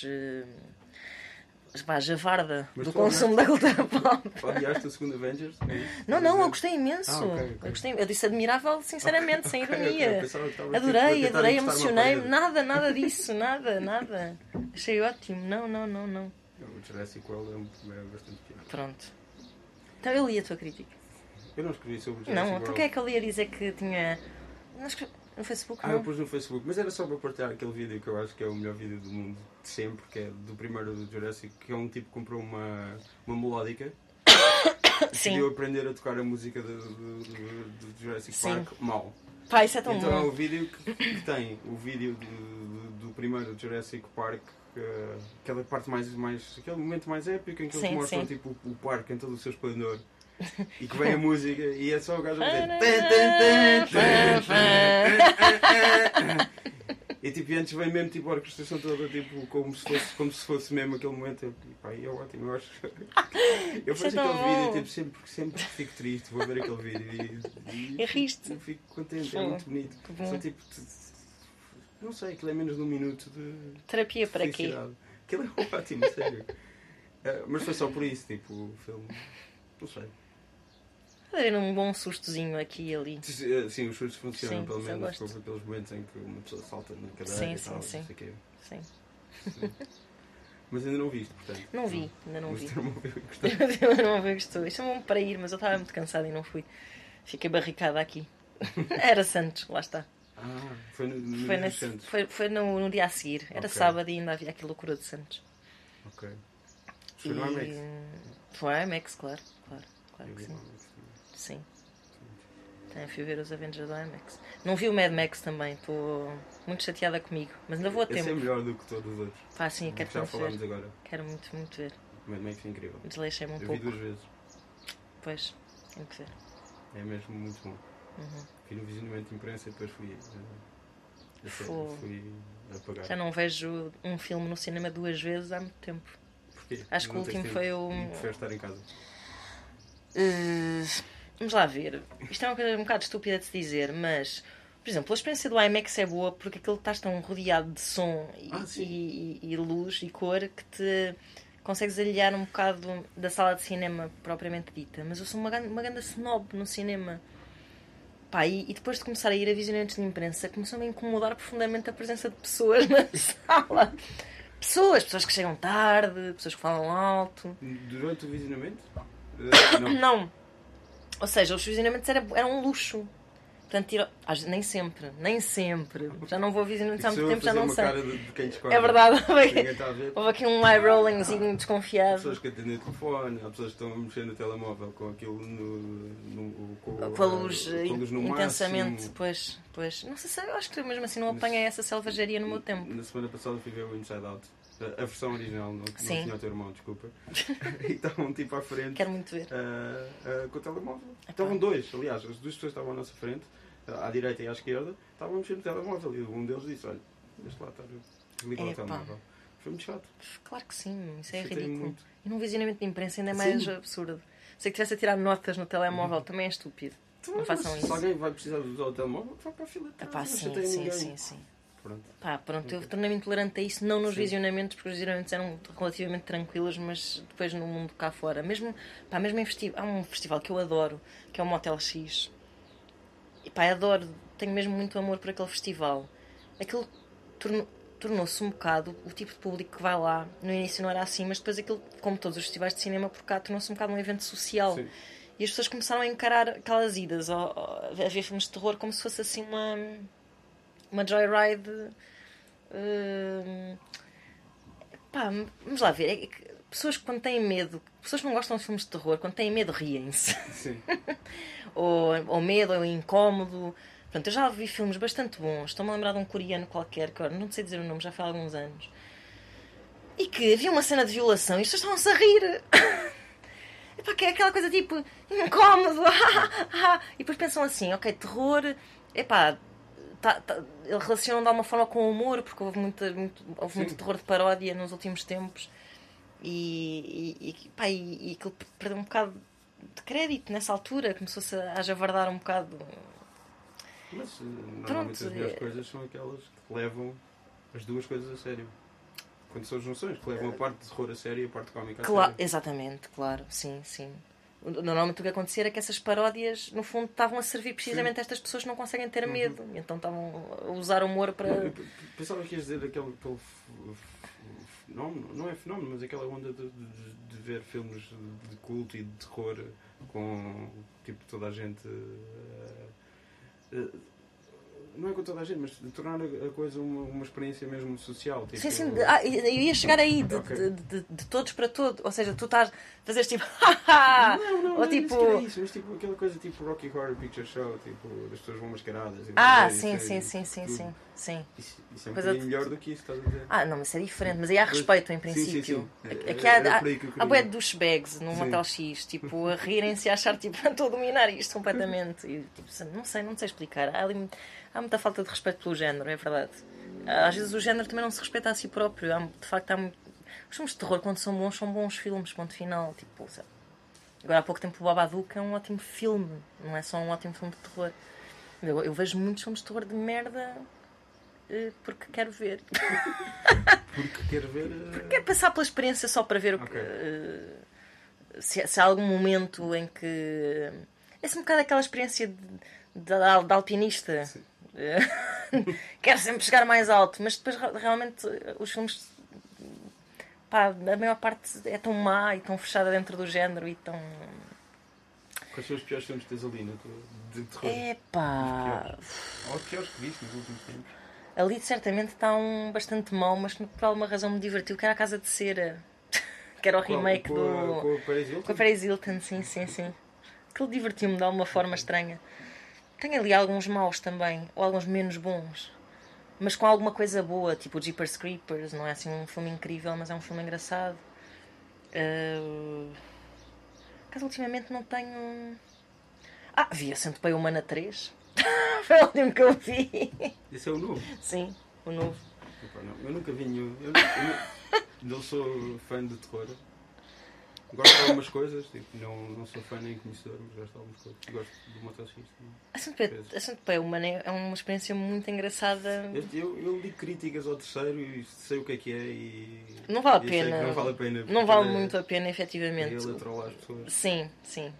javarda do consumo da cultura pop. Odiaste o segundo Avengers? Não, eu gostei imenso. Okay. Eu disse admirável, sinceramente, sem ironia. Okay. Adorei, emocionei-me. Nada disso, nada. Achei ótimo. Não. O Jurassic World é bastante pior. Pronto. Então eu li a tua crítica. Eu não escrevi sobre o Jurassic World. Não, porque é que eu li a dizer que tinha... No Facebook, não? Eu pus no Facebook, mas era só para partilhar aquele vídeo que eu acho que é o melhor vídeo do mundo de sempre, que é do primeiro do Jurassic, que é um tipo que comprou uma melódica e decidiu aprender a tocar a música do Jurassic Park mal. Isso é tão então bom. é o vídeo que tem o vídeo do primeiro Jurassic Park, aquela parte mais aquele momento mais épico em que eles mostram tipo, o parque em todo o seu esplendor. E que vem a música e é só o gajo a dizer e tipo, antes vem mesmo tipo, a orquestração toda tipo, como se fosse mesmo aquele momento. E é ótimo, eu acho. Eu faço aquele vídeo e tipo, sempre que fico triste vou ver aquele vídeo e riste. Eu fico contente, é muito bonito. Só tipo, não sei, aquilo é menos de um minuto de terapia para quê? Aquilo é ótimo, sério. Mas foi só por isso, tipo, o filme, não sei. Pode haver um bom sustozinho aqui e ali. Sim, os sustos funcionam, pelo menos, com aqueles momentos em que uma pessoa salta na cadeira e tal, não sei o quê. Sim. Mas ainda não viste, portanto. Não vi, ainda não vi. Mas não ouviu e gostou. Não ouviu e gostou. Isto é bom para ir, mas eu estava muito cansada e não fui. Fiquei barricada aqui. Era Santos, lá está. Foi no dia de Santos. Foi no dia a seguir. Era sábado e ainda havia aquela loucura de Santos. Ok. Foi no IMAX? Foi no IMAX, claro que sim. Sim. Também fui ver os Avengers do IMAX. Não vi o Mad Max também, estou muito chateada comigo. Mas ainda vou a tempo. Esse é melhor do que todos os outros. Sim, quero já falámos agora. Quero muito ver. O Mad Max é incrível. Desleixei-me um pouco. Eu vi 2 vezes. Pois, tenho que ver. É mesmo muito bom. Fui no visionamento de imprensa e depois fui apagar. Já não vejo um filme no cinema 2 vezes há muito tempo. Porquê? Acho que o último foi o... Prefere estar em casa? Vamos lá ver. Isto é uma coisa um bocado estúpida de se dizer, mas, por exemplo, a experiência do IMAX é boa porque aquilo estás tão rodeado de som e luz e cor que te consegues aliar um bocado da sala de cinema propriamente dita. Mas eu sou uma grande snob no cinema. Pá, e depois de começar a ir a visionamentos de imprensa, começou-me a incomodar profundamente a presença de pessoas na sala. Pessoas que chegam tarde, pessoas que falam alto. Durante o visionamento? Não. Ou seja, os visionamentos eram um luxo. Portanto, nem sempre. Já não vou a visionamentos há muito tempo, já não sei. É verdade. Houve aqui um eye rollingzinho desconfiado. Há pessoas que atendem o telefone, há pessoas que estão a mexer no telemóvel com aquilo com a luz no intensamente. Máximo. Pois. Não sei se eu acho que mesmo assim não apanhei essa selvageria no meu tempo. Na semana passada fui ver o Inside Out. A versão original, não tinha o teu irmão, desculpa. E estavam tipo à frente. Quero muito ver. Com o telemóvel. Estavam dois, aliás, as duas pessoas estavam à nossa frente, à direita e à esquerda, estavam a mexer no telemóvel. E um deles disse: olha, deixa lá estar, desliga o telemóvel. Foi muito chato. Claro que sim, isso é ridículo. Muito. E num visionamento de imprensa ainda é mais absurdo. Se eu estivesse a tirar notas no telemóvel também é estúpido. Não façam isso. Se alguém vai precisar de usar o telemóvel, vai para a fila de trás. Sim. Pronto, eu tornei-me intolerante a isso, não nos visionamentos, porque os visionamentos eram relativamente tranquilos, mas depois no mundo cá fora. Mesmo em festival, há um festival que eu adoro, que é o Motel X. E adoro, tenho mesmo muito amor por aquele festival. Aquilo tornou-se um bocado o tipo de público que vai lá. No início não era assim, mas depois aquilo, como todos os festivais de cinema por cá, tornou-se um bocado um evento social. Sim. E as pessoas começaram a encarar aquelas idas a ver filmes de terror como se fosse assim uma joyride. Vamos lá ver. Pessoas que quando têm medo, pessoas que não gostam de filmes de terror, quando têm medo, riem-se. Sim. ou medo, ou incómodo. Portanto, eu já vi filmes bastante bons. Estou-me a lembrar de um coreano qualquer, que não sei dizer o nome, já foi há alguns anos. E que havia uma cena de violação e as pessoas estavam-se a rir. Que é aquela coisa tipo incómodo. E depois pensam assim: ok, terror. Eles relacionam de alguma forma com o humor, porque houve muito terror de paródia nos últimos tempos. E aquilo perdeu um bocado de crédito nessa altura, começou-se a javardar um bocado. Mas normalmente as melhores coisas são aquelas que levam as duas coisas a sério. Quando são junções, que levam a parte de terror a sério e a parte cómica a sério. Exatamente, claro, sim. Normalmente o que acontecia era que essas paródias, no fundo, estavam a servir precisamente a estas pessoas que não conseguem ter medo. E então estavam a usar o humor para... Eu pensava que ias dizer aquele fenómeno, não é fenómeno, mas aquela onda de ver filmes de culto e de terror com, tipo, toda a gente... não é com toda a gente, mas de tornar a coisa uma experiência mesmo social. Tipo... Sim. Eu ia chegar aí, de todos para todos. Ou seja, tu estás a fazer tipo... não, ou tipo... é isso, mas tipo aquela coisa tipo Rocky Horror Picture Show, tipo, as pessoas vão mascaradas. Sim. Isso é um bocadinho melhor do que isso, estás a dizer? Não, mas isso é diferente. Mas aí há respeito, em princípio. Sim. Aqui há bué de douchebags no Motel X, tipo, a rirem-se e a achar, tipo, estou a dominar isto completamente. E, tipo, não sei explicar. Há muita falta de respeito pelo género, é verdade. Às vezes o género também não se respeita a si próprio. De facto, os filmes de terror, quando são bons filmes, ponto final. Tipo, sabe? Agora há pouco tempo o Babadook é um ótimo filme, não é só um ótimo filme de terror. Eu vejo muitos filmes de terror de merda porque quero ver. Porque quero ver... Porque quero passar pela experiência só para ver se há algum momento em que... É um bocado aquela experiência de alpinista. Quero sempre chegar mais alto, mas depois realmente os filmes, a maior parte é tão má e tão fechada dentro do género e tão... Quais são os piores filmes que tens ali de terror? Ou os piores que viste nos últimos tempos? Ali certamente está bastante mau, mas que por alguma razão me divertiu, que era A Casa de Cera, que era o remake com a Paris Hilton? Com a Paris Hilton, sim. Aquilo divertiu-me de alguma forma estranha. Tem ali alguns maus também, ou alguns menos bons, mas com alguma coisa boa, tipo o Jeepers Creepers. Não é assim um filme incrível, mas é um filme engraçado. Caso ultimamente não tenho... vi a Centopeia Humana 3. Foi o último que eu vi. Esse é o novo? Sim, o novo. Eu nunca vi nenhum. Eu não sou fã de terror. Gosto de algumas coisas, tipo, não sou fã nem conhecedor, mas gosto de algumas coisas. Gosto do Motel X também. A Centopeia Humana é uma experiência muito engraçada. Eu li críticas ao terceiro e sei o que é e... Não vale a e achei pena. que não vale a pena. Não vale muito a pena, efetivamente. Ele trollar as pessoas. Sim.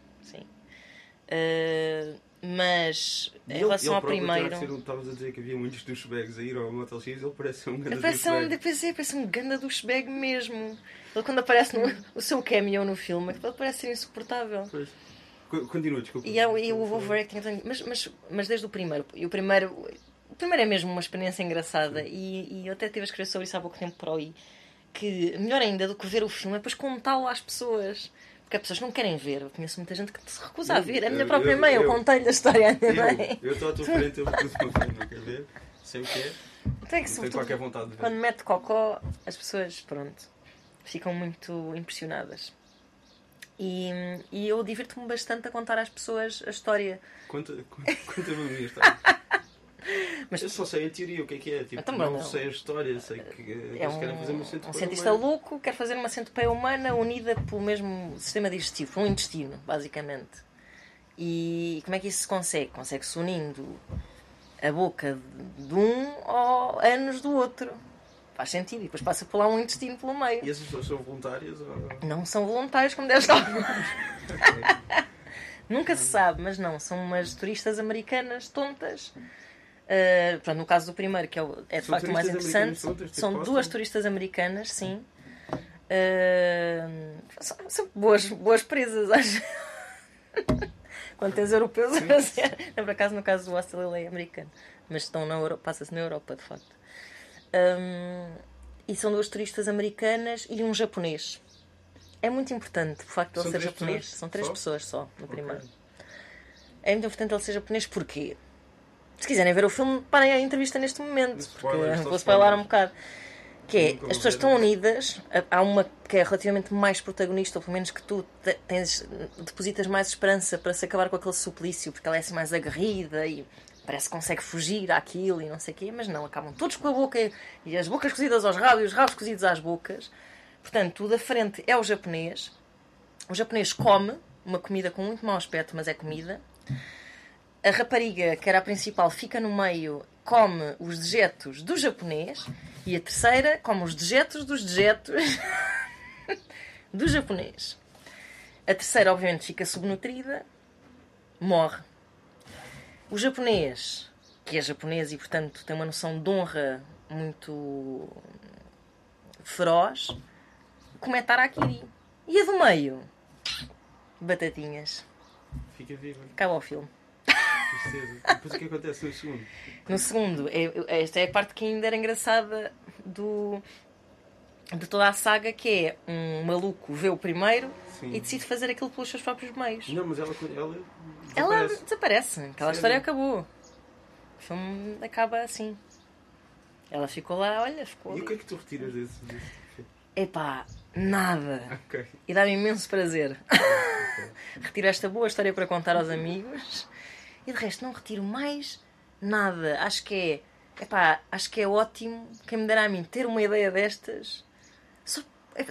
Mas em relação ao primeiro... Estavas a dizer que havia muitos douchebags a ir ao Motel X, ele parece um grande parece um ganda douchebag mesmo. Ele quando aparece o seu cameo no filme, ele parece ser insuportável. Pois. Continua, desculpa. E o overacting, mas desde o primeiro. E o primeiro é mesmo uma experiência engraçada. E eu até estive a escrever sobre isso há pouco tempo por aí. Que melhor ainda do que ver o filme é depois contá-lo às pessoas. Porque as pessoas não querem ver. Eu conheço muita gente que se recusa a ver. A minha própria mãe, eu contei-lhe a história à minha mãe. Eu estou à tua frente, eu recuso uma mãe, não quer ver. Sei o que é. Então é que, não tenho qualquer vontade de ver. Quando mete cocó, as pessoas, pronto, ficam muito impressionadas. E eu divirto-me bastante a contar às pessoas a história. Conta-me a minha história. Mas eu só sei a teoria, o que é. Tipo, então, não sei a história, sei que eles querem fazer uma centopeia um cientista humana. louco quer fazer uma centopeia humana unida pelo mesmo sistema digestivo, por um intestino, basicamente. E como é que isso se consegue? Consegue-se unindo a boca de um ao ânus do outro. Faz sentido. E depois passa por lá um intestino pelo meio. E essas pessoas são voluntárias? Ou... Não são voluntários, como deves estar. Nunca se sabe, mas não. São umas turistas americanas tontas. No caso do primeiro, que é de facto o mais interessante, são duas turistas americanas, sim. São boas presas, acho. Quando tens europeus a fazer. Por acaso, no caso do Hostel, ele é americano, mas estão passa-se na Europa, de facto. E são duas turistas americanas e um japonês. É muito importante o facto de ele ser japonês. São 3 pessoas só no primeiro. É muito importante ele ser japonês porque, se quiserem ver o filme, parem a entrevista neste momento, porque vou spoiler um bocado. Que é, as pessoas estão unidas, há uma que é relativamente mais protagonista, ou pelo menos que tu depositas mais esperança para se acabar com aquele suplício, porque ela é assim mais aguerrida e parece que consegue fugir àquilo e não sei o quê, mas não, acabam todos com a boca e as bocas cozidas aos rabos e os rabos cozidos às bocas. Portanto, o da frente é o japonês. O japonês come uma comida com muito mau aspecto, mas é comida. A rapariga, que era a principal, fica no meio, come os dejetos do japonês. E a terceira come os dejetos dos dejetos do japonês. A terceira, obviamente, fica subnutrida, morre. O japonês, que é japonês e, portanto, tem uma noção de honra muito feroz, come tarakiri. E a do meio? Batatinhas. Fica viva. Acaba o filme. Depois o que acontece no segundo? No segundo, esta é a parte que ainda era engraçada de toda a saga, que é um maluco vê o primeiro. Sim. E decide fazer aquilo pelos seus próprios meios. Não, mas ela desaparece. Aquela história acabou. O filme acaba assim. Ela ficou lá, olha, ficou ali. E o que é que tu retiras desse filme? Epá, nada. Okay. E dá-me imenso prazer. Retiro esta boa história para contar aos amigos. E de resto não retiro mais nada. Acho que é ótimo quem me dera a mim ter uma ideia destas. Só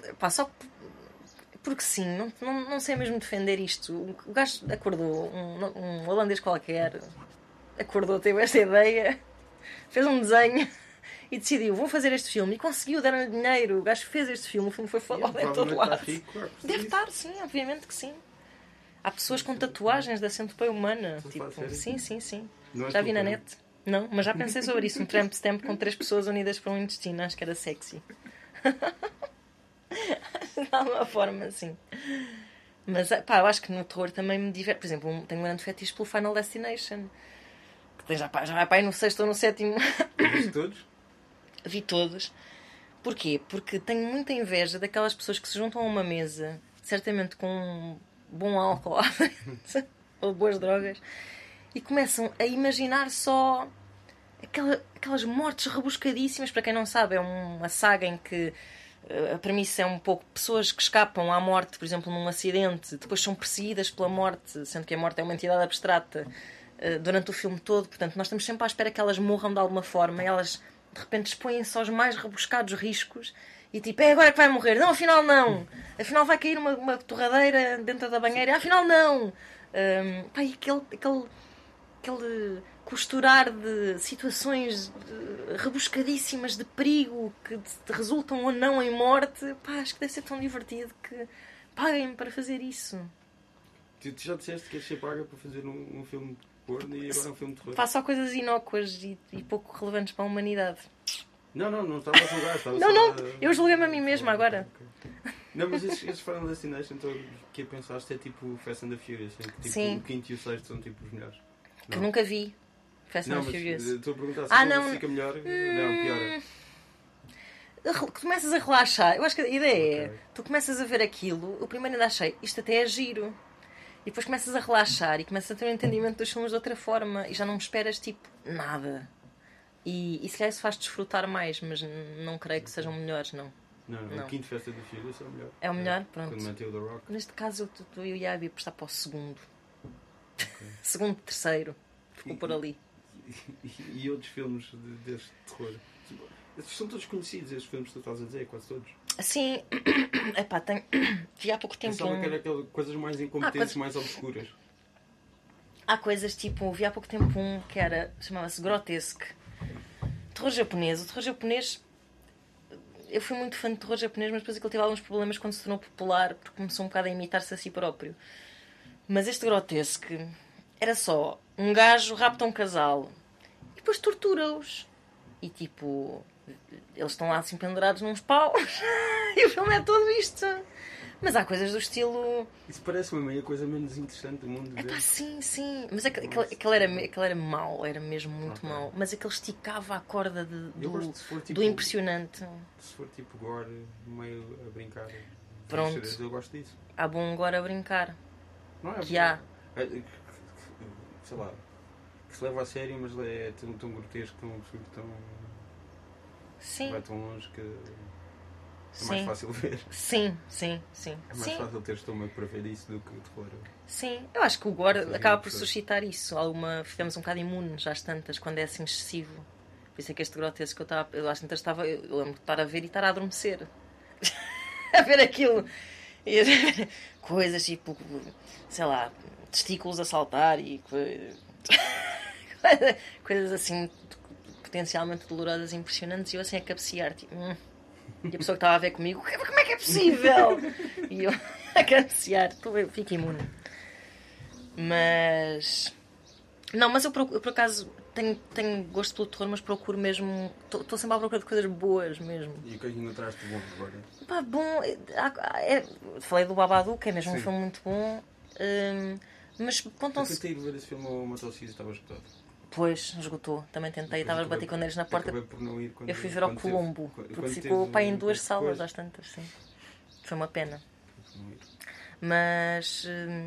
porque sim, não sei mesmo defender isto. O gajo acordou, um holandês qualquer, acordou, teve esta ideia, fez um desenho e decidiu, vou fazer este filme. E conseguiu, deram-lhe dinheiro. O gajo fez este filme, o filme foi falado em todo lado. Deve estar, sim, obviamente que sim. Há pessoas com tatuagens da centopeia humana. Tipo, sim. Já vi na net. Não, mas já pensei sobre isso. Um tramp stamp com 3 pessoas unidas para um intestino. Acho que era sexy. De alguma forma, assim. Mas, eu acho que no terror também me diverte. Por exemplo, tenho um grande fetiche pelo Final Destination. Que já vai para aí no 6º ou no 7º. Viste todos? Vi todos. Porquê? Porque tenho muita inveja daquelas pessoas que se juntam a uma mesa, certamente com bom álcool ou boas drogas, e começam a imaginar só aquelas mortes rebuscadíssimas. Para quem não sabe, é uma saga em que a premissa é um pouco pessoas que escapam à morte, por exemplo, num acidente, depois são perseguidas pela morte, sendo que a morte é uma entidade abstrata, durante o filme todo. Portanto, nós estamos sempre à espera que elas morram de alguma forma, e elas de repente expõem-se aos mais rebuscados riscos E tipo, é agora que vai morrer. Não, afinal não. Afinal vai cair uma torradeira dentro da banheira. Afinal não. Pá, e aquele costurar de situações rebuscadíssimas de perigo que resultam ou não em morte. Pá, acho que deve ser tão divertido que paguem-me para fazer isso. Tu já disseste que és ser paga para fazer um filme de porno e agora um filme de terror. Faço só coisas inócuas e pouco relevantes para a humanidade. Não estava a julgar. Eu julguei-me a mim mesma agora. Okay. Não, mas esses Final Destination todos que pensaste é tipo Fast and the Furious, em que tipo, Sim. o quinto e o sexto são tipo os melhores. Que nunca vi. Fast and Não, Furious. mas estou a perguntar se não. fica melhor. Não, pior. Começas a relaxar. Eu acho que a ideia Ok. é, tu começas a ver aquilo, o primeiro ainda achei, isto até é giro. E depois começas a relaxar e começas a ter um entendimento dos filmes de outra forma e já não me esperas tipo nada. E se calhar isso faz desfrutar mais, mas não creio que sejam melhores, não. Não. O quinto Fast and the Furious é o melhor. É o melhor? Pronto. Quando manteve o The Rock. Neste caso eu e o Iabi ia prestar para o segundo. Segundo, terceiro. Ficou por ali. E outros filmes deste terror? Estes são todos conhecidos, estes filmes que tu estás a dizer, quase todos. Sim. Epá, vi há pouco tempo. Pensava que era aquelas coisas mais incompetentes, mais obscuras. Há coisas tipo, vi há pouco tempo um que era, chamava-se Grotesque. Terror japonês. O terror japonês, eu fui muito fã de terror japonês, mas depois aquilo teve alguns problemas quando se tornou popular, porque começou um bocado a imitar-se a si próprio. Mas este Grotesque era só um gajo rapta um casal e depois tortura-os. E tipo, eles estão lá assim pendurados nos paus e o filme é todo isto. Mas há coisas do estilo... Isso parece-me a meia coisa menos interessante do mundo. Epá, sim. Mas aquele era mau, era mesmo muito mau. Mas aquele esticava a corda do impressionante. Se for tipo gore, meio a brincar. Pronto. Eu gosto disso. Há bom agora a brincar. Não é? Que há. Sei lá. Que se leva a sério, mas é tão grotesco, tão absurdo, Sim. vai tão longe que é mais fácil ver. Sim. É mais fácil ter estômago para ver isso do que de terror. Sim, eu acho que o gore acaba por suscitar isso. Ficamos um bocado imunes às tantas, quando é assim excessivo. Por isso é que este grotesco eu às tantas eu lembro de estar a ver e estar a adormecer. A ver aquilo. E a ver coisas tipo, sei lá, testículos a saltar e coisas assim potencialmente dolorosas e impressionantes, e eu assim a cabecear, tipo, e a pessoa que estava a ver comigo, como é que é possível? E eu a cabecear, eu fico imune. Mas eu por acaso tenho gosto pelo terror, mas procuro mesmo, estou sempre à procura de coisas boas mesmo. E o que é que encontraste bom agora? Pá, bom, falei do Babadook, que é mesmo um filme muito bom, mas pontam-se... Eu tentei ver esse filme ao Matosis e estava esgotado. Pois, esgotou. Também tentei, estava a bater com eles na porta. Por não ir eu fui ver ao Colombo, porque ficou pai em 2 salas às tantas, sim. Foi uma pena. Mas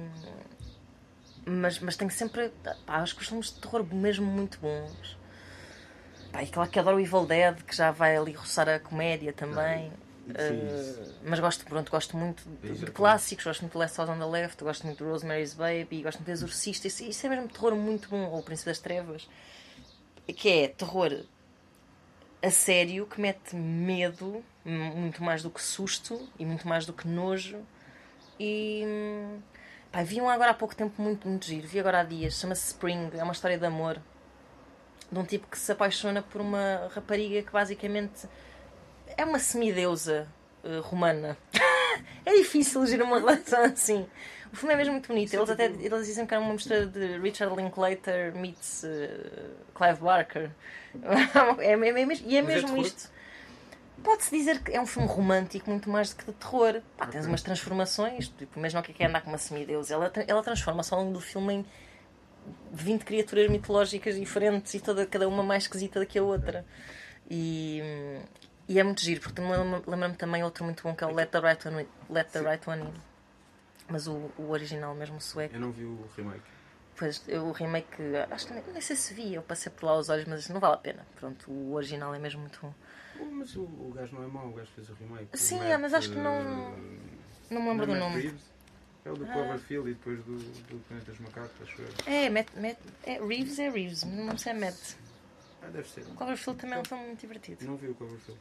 tenho sempre... Pá, acho que os filmes de terror mesmo muito bons. Pá, e claro que adoro o Evil Dead, que já vai ali roçar a comédia também. Mas gosto muito de clássicos, gosto muito de Last House on the Left, gosto muito de Rosemary's Baby, gosto muito de Exorcista. Isso é mesmo terror muito bom. Ou O Príncipe das Trevas, que é terror a sério, que mete medo, muito mais do que susto e muito mais do que nojo. E pá, vi um agora há pouco tempo muito giro, vi agora há dias, chama-se Spring, é uma história de amor de um tipo que se apaixona por uma rapariga que basicamente é uma semideusa romana. É difícil gerir uma relação assim. O filme é mesmo muito bonito. Eles dizem que é uma mistura de Richard Linklater meets Clive Barker. E é mesmo isto. Pode-se dizer que é um filme romântico muito mais do que de terror. Pá, tens umas transformações, tipo, mesmo o que é andar com uma semideusa. Ela transforma-se ao longo do filme em 20 criaturas mitológicas diferentes e cada uma mais esquisita do que a outra. E é muito giro, porque lembra-me também outro muito bom que é o Let the Right One In. Mas o original mesmo, o sueco. Eu não vi o remake. Pois, o remake, acho que nem sei se vi, eu passei por lá os olhos, mas não vale a pena. Pronto, o original é mesmo muito bom. Mas o gajo não é mau, o gajo fez o remake. Sim, mas acho que não me lembro do nome. Reeves? É o do Cloverfield e depois do Planeta dos Macacos, acho eu. Reeves, não sei se é Matt. Deve ser. O Cloverfield também é um filme muito divertido. Não vi o Cloverfield.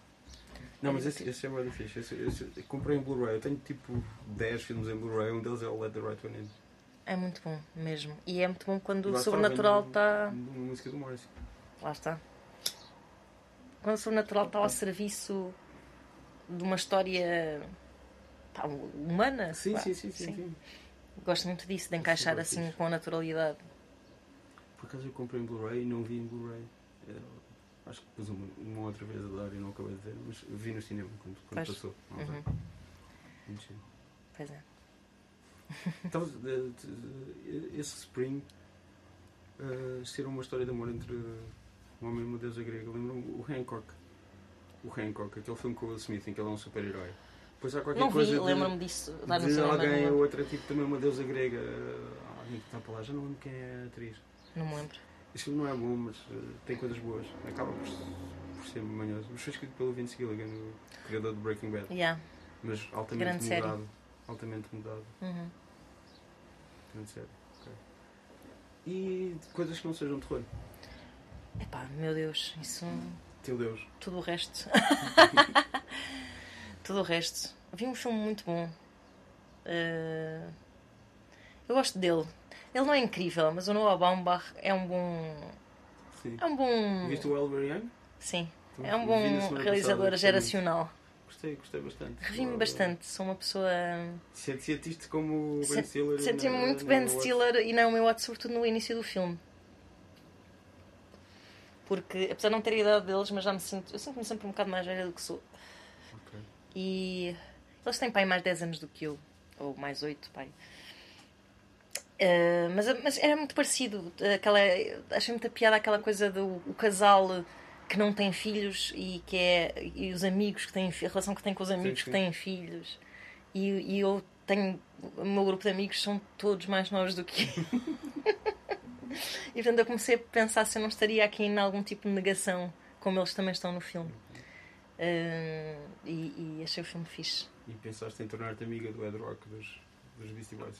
Não, mas esse é muito fixe. Eu comprei em Blu-ray. Eu tenho tipo 10 filmes em Blu-ray. Um deles é o Let the Right One In. É muito bom, mesmo. E é muito bom quando o Lá sobrenatural está... Uma música do Morrissey. Lá está. Quando o sobrenatural está ao serviço de uma história humana. Sim, pá, sim. Gosto muito disso, de encaixar assim fixe. com a naturalidade. Por acaso eu comprei em Blu-ray e não vi em Blu-ray. Acho que pus uma outra vez a dar e não acabei de ver, mas vi no cinema quando passou. Muito giro. Pois é. Então, esse Spring ser uma história de amor entre um homem e uma deusa grega. Lembro-me o Hancock. Aquele filme com o Will Smith em que ele é um super-herói. Depois há qualquer Não coisa vi, lembro-me disso. Lá no de cinema, alguém não ou outra, tipo também uma deusa grega. Alguém que está para lá, já não lembro quem é a atriz. Não me lembro. Este filme não é bom, mas tem coisas boas. Acaba por ser manhoso. Mas foi escrito pelo Vince Gilligan, o criador do Breaking Bad. Yeah. Mas altamente Grande mudado. série. Altamente mudado. Uhum. Grande série. Okay. E coisas que não sejam terror. Epá, meu Deus, isso... Teu Deus. Tudo o resto. Tudo o resto. Vi um filme muito bom. Eu gosto dele. Ele não é incrível, mas o Noah Baumbach é um bom... Sim. É um bom... Viste o Oliver Young? Sim. Então, É um bom realizador geracional. Gostei bastante. Revi-me bastante. Sou uma pessoa... Sentiste como Ben Stiller? Senti-me muito Ben Stiller e não, eu Watch, sobretudo no início do filme. Porque, apesar de não ter a idade deles, mas eu sinto-me sempre um bocado mais velha do que sou. Okay. E eles têm, pai, mais 10 anos do que eu. Ou mais 8, pai. Mas era muito parecido. Achei muita piada aquela coisa do casal que não tem filhos e os amigos que têm... A relação que tem com os amigos que têm filhos. E eu tenho... O meu grupo de amigos são todos mais novos do que eu. E portanto eu comecei a pensar se eu não estaria aqui em algum tipo de negação, como eles também estão no filme. E achei o filme fixe. E pensaste em tornar-te amiga do Ed Rock dos Beastie Boys?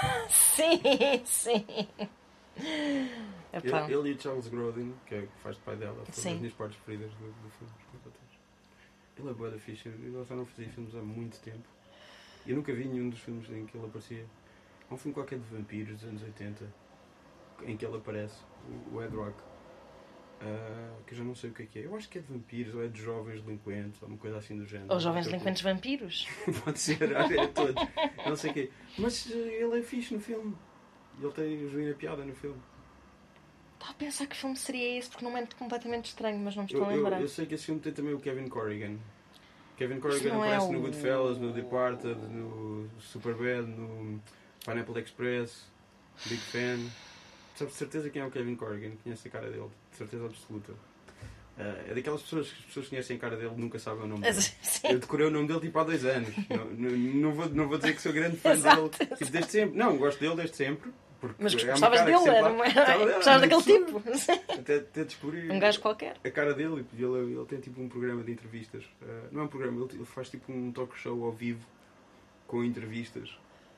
Sim. Ele e o Charles Grodin, que faz de pai dela, foram as minhas partes preferidas do filme. Ele é bué da fixe. Ele já não fazia filmes há muito tempo. Eu nunca vi nenhum dos filmes em que ele aparecia. Há um filme qualquer de vampiros dos anos 80 em que ele aparece, o Ed Rock, que eu já não sei o que é. Eu acho que é de vampiros, ou é de jovens delinquentes, ou uma coisa assim do género. Ou jovens delinquentes vampiros. Pode ser, é todos. Não sei o quê. Mas ele é fixe no filme. Ele tem genuína piada no filme. Estava a pensar que filme seria esse, porque não é completamente estranho, mas não me estou a lembrar. Eu sei que esse filme tem também o Kevin Corrigan. Kevin Corrigan aparece no Goodfellas, no Departed, no Superbad, no Pineapple Express, Big Fan. Sabes de certeza quem é o Kevin Corrigan? Conhece a cara dele, de certeza absoluta. É daquelas pessoas que as pessoas conhecem a cara dele e nunca sabem o nome dele. Eu decorei o nome dele tipo há 2 anos. Não vou dizer que sou grande fã dele tipo, desde sempre. Não, gosto dele desde sempre. Mas gostavas dele, gostavas daquele tipo. Até descobri um gajo qualquer. A cara dele. Ele tem tipo um programa de entrevistas. Não é um programa, ele faz tipo um talk show ao vivo com entrevistas.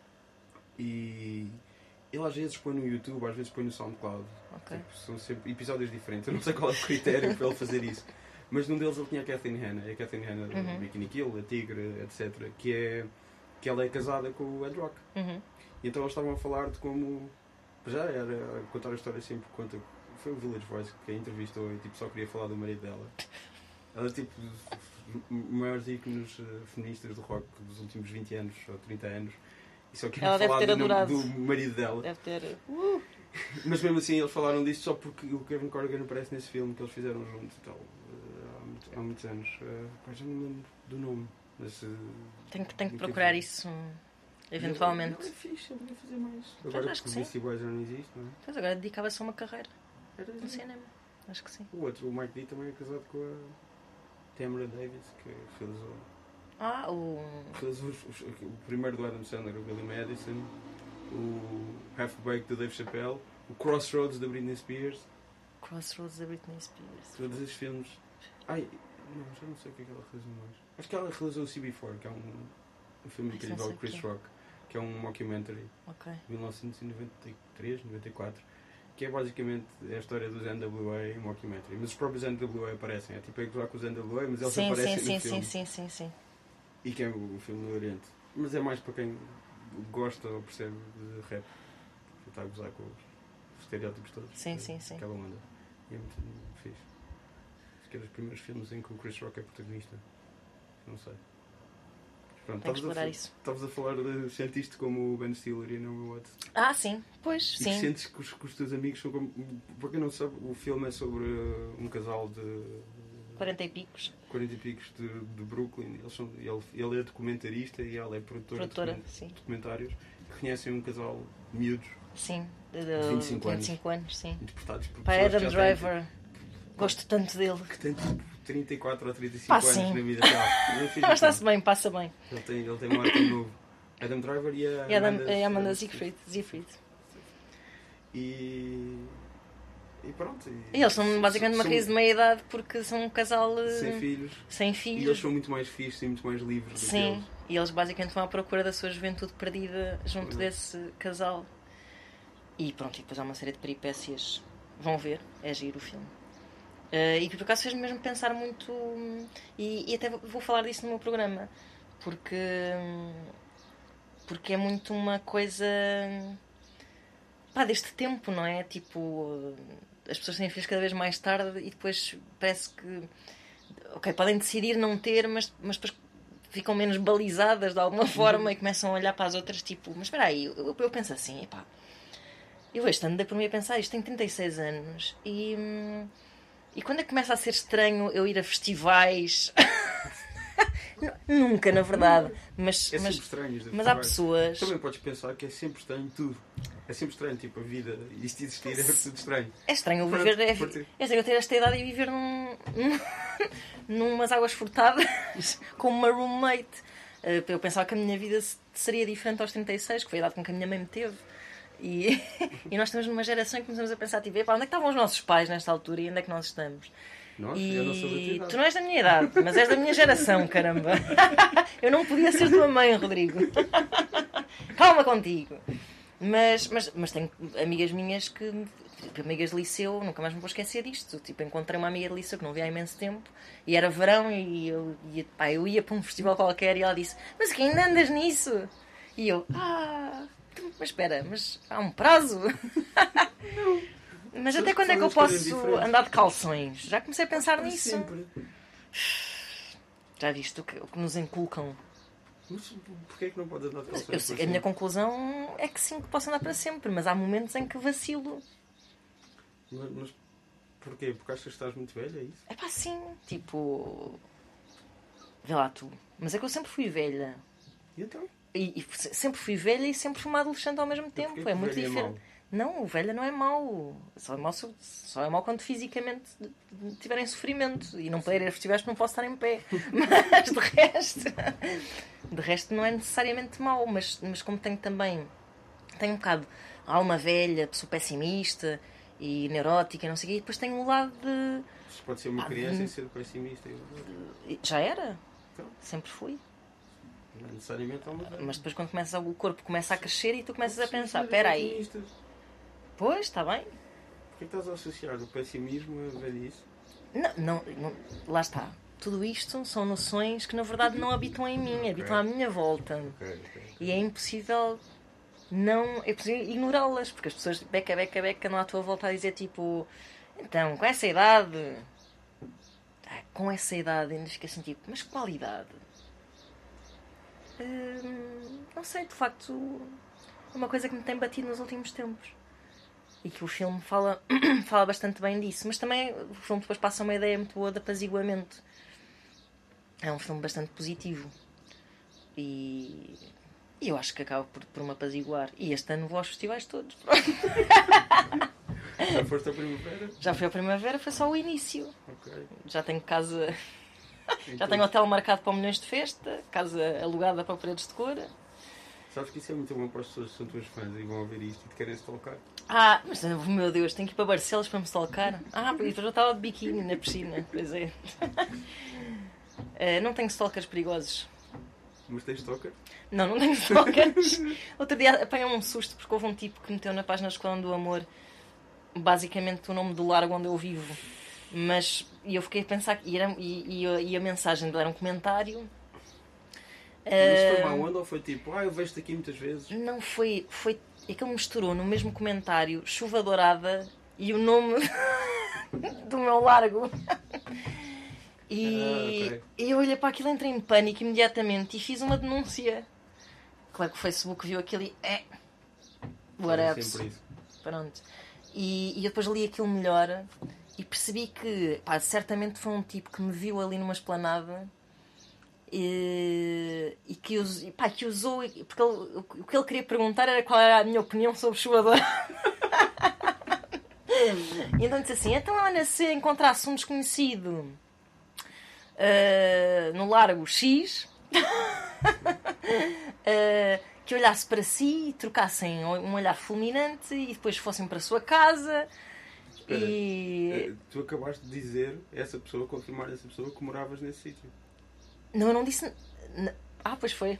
E ele às vezes põe no YouTube, às vezes põe no SoundCloud. Okay. Tipo, são sempre episódios diferentes. Eu não sei qual é o critério para ele fazer isso. Mas num deles ele tinha a Kathleen Hanna. A Kathleen Hanna do Bikini Kill, a Tigre, etc. Que ela é casada com o Ed Rock. E então eles estavam a falar de como... Já era a contar a história sempre por conta... Foi o Village Voice que a entrevistou e tipo, só queria falar do marido dela. Ela é tipo os maiores ícones feministas do rock dos últimos 20 anos ou 30 anos. E só queria falar do marido dela. Deve ter... Mas mesmo assim eles falaram disso só porque o Kevin Corrigan aparece nesse filme que eles fizeram juntos e tal. Há muitos anos. Já não me lembro do nome. Mas, tenho que procurar isso eventualmente. Ele é fixe, ele devia fazer mais. Agora que o Beastie Boys já não existe, não é? Pois agora dedicava-se a uma carreira no cinema. Acho que sim. O outro, o Mike D, também é casado com a Tamara Davis, que realizou. Realizou o primeiro do Adam Sandler, o Billy Madison, o Half-Baked do Dave Chappelle, o Crossroads da Britney Spears. Todos esses filmes. Já não sei o que é que ela realizou mais. Acho que ela realizou o CB4, que é um filme incrível do Chris Rock, que é um mockumentary. 1993, 94. que é basicamente a história dos NWA em mockumentary. Mas os próprios NWA aparecem. É tipo a gozar com os NWA, mas eles aparecem no filme. Sim. E que é o filme do Oriente. Mas é mais para quem gosta ou percebe de rap. Que está a gozar com os estereótipos todos. Sim. Aquela onda. E é muito fixe. Acho que é dos primeiros filmes em que o Chris Rock é protagonista. Não sei. Pronto, Tem que explorar isso. Estavas a falar de sentiste como o Ben Stiller e não Watts. Ah, sim, pois, e sim. E sentes que os teus amigos são como... Para quem não sabe, o filme é sobre um casal de... 40 e picos. 40 e picos de Brooklyn. Ele é documentarista e ela é produtora de documentários. Que conhecem um casal miúdos. Sim, de 25 anos, sim. Interpretados por Pai Adam Driver. Gosto tanto dele. Que tem tipo 34 ou 35 anos na vida real. Mas está-se bem, passa bem. Ele tem um ar novo. Adam Driver e a Amanda Seyfried. E pronto. E eles são basicamente uma crise de meia-idade porque são um casal sem filhos. E eles são muito mais fixos e muito mais livres. Sim, e eles basicamente vão à procura da sua juventude perdida junto desse casal. E pronto, e depois há uma série de peripécias. Vão ver, é giro o filme. E por acaso fez-me mesmo pensar muito, e até vou falar disso no meu programa, porque é muito uma coisa deste tempo, não é? Tipo, as pessoas têm filhos cada vez mais tarde e depois parece que podem decidir não ter, mas depois ficam menos balizadas de alguma forma e começam a olhar para as outras tipo, mas espera aí, eu penso assim, eu este ano dei por mim a pensar isto, tenho 36 anos e quando é que começa a ser estranho eu ir a festivais? Nunca, na verdade. Mas sempre estranho. Mas há pessoas... Também podes pensar que é sempre estranho tudo. É sempre estranho, tipo, a vida. Isto existir é tudo estranho. É estranho viver... É estranho eu ter esta idade e viver numas águas furtadas com uma roommate. Eu pensava que a minha vida seria diferente aos 36, que foi a idade com que a minha mãe me teve. E nós estamos numa geração em que começamos a pensar, tipo, onde é que estavam os nossos pais nesta altura e onde é que nós estamos? Nossa, e tu não és da minha idade, mas és da minha geração, caramba. Eu não podia ser tua mãe, Rodrigo. Calma contigo. Mas tenho amigas minhas amigas de liceu, nunca mais me vou esquecer disto. Tipo, encontrei uma amiga de liceu que não via há imenso tempo e era verão e eu ia para um festival qualquer e ela disse, mas que ainda andas nisso? E eu, mas espera, mas há um prazo? Não. Mas até quando é que eu posso andar de calções? Já comecei a pensar nisso. Sempre. Já viste o que nos inculcam? Mas porquê é que não podes andar de calções? A minha conclusão é que sim, que posso andar para sempre, mas há momentos em que vacilo. Mas porquê? Porque achas que estás muito velha, é isso? É sim, tipo... Vê lá tu. Mas é que eu sempre fui velha. E então? E sempre fui velha e sempre fui uma adolescente ao mesmo tempo. É muito diferente. Não, o velho não é mau. Só é mau quando fisicamente tiverem sofrimento. E não poder ir a festivais porque não posso estar em pé. Mas de resto não é necessariamente mau. Mas como tenho um bocado alma velha, sou pessimista e neurótica e não sei o quê, e depois tenho um lado de... Você pode ser uma criança e ser pessimista. Já era. Então. Sempre fui. Não é necessariamente alma velha. Mas depois quando o corpo começa a crescer e tu começas a pensar, espera aí. Pois, está bem. Porquê estás a associar o pessimismo a velhice? Não, lá está. Tudo isto são noções que na verdade não habitam em mim, habitam à minha volta. E é impossível ignorá-las, porque as pessoas beca andam à tua volta a dizer tipo, então, com essa idade ainda fica assim tipo, mas qual idade? Não sei, de facto é uma coisa que me tem batido nos últimos tempos. E que o filme fala bastante bem disso. Mas também o filme depois passa uma ideia muito boa de apaziguamento. É um filme bastante positivo. E eu acho que acaba por me apaziguar. E este ano vou aos festivais todos. Já foste à primavera? Já fui à primavera, foi só o início. Okay. Já tenho casa... Já tenho hotel marcado para milhões de festa. Casa alugada para paredes de cor. Sabes que isso é muito bom para as pessoas que são tuas fãs e vão ouvir isto e te querem stalkar. Mas meu Deus, tenho que ir para Barcelos para me stalkar. E depois eu estava de biquíni na piscina. Pois é. Não tenho stalkers perigosos. Mas tens stalker? Não tenho stalkers. Outro dia apanhei um susto porque houve um tipo que meteu na página Esquadrão do Amor basicamente o nome do largo onde eu vivo. Mas eu fiquei a pensar que e a mensagem dele era um comentário. Mas foi má onda ou foi tipo, eu vejo-te aqui muitas vezes? Não, foi é que ele misturou no mesmo comentário Chuva Dourada e o nome do meu largo. E eu olhei para aquilo, entrei em pânico imediatamente e fiz uma denúncia. Claro que o Facebook viu aquilo e whatever. Pronto. E eu depois li aquilo melhor e percebi que certamente foi um tipo que me viu ali numa esplanada e que usou, porque o que ele queria perguntar era qual era a minha opinião sobre Chuva Dourada. E então disse assim: então Ana, se encontrasse um desconhecido no largo X que olhasse para si e trocassem um olhar fulminante e depois fossem para a sua casa. Espera, tu acabaste de dizer confirmar essa pessoa que moravas nesse sítio. Não, eu não disse. Pois foi.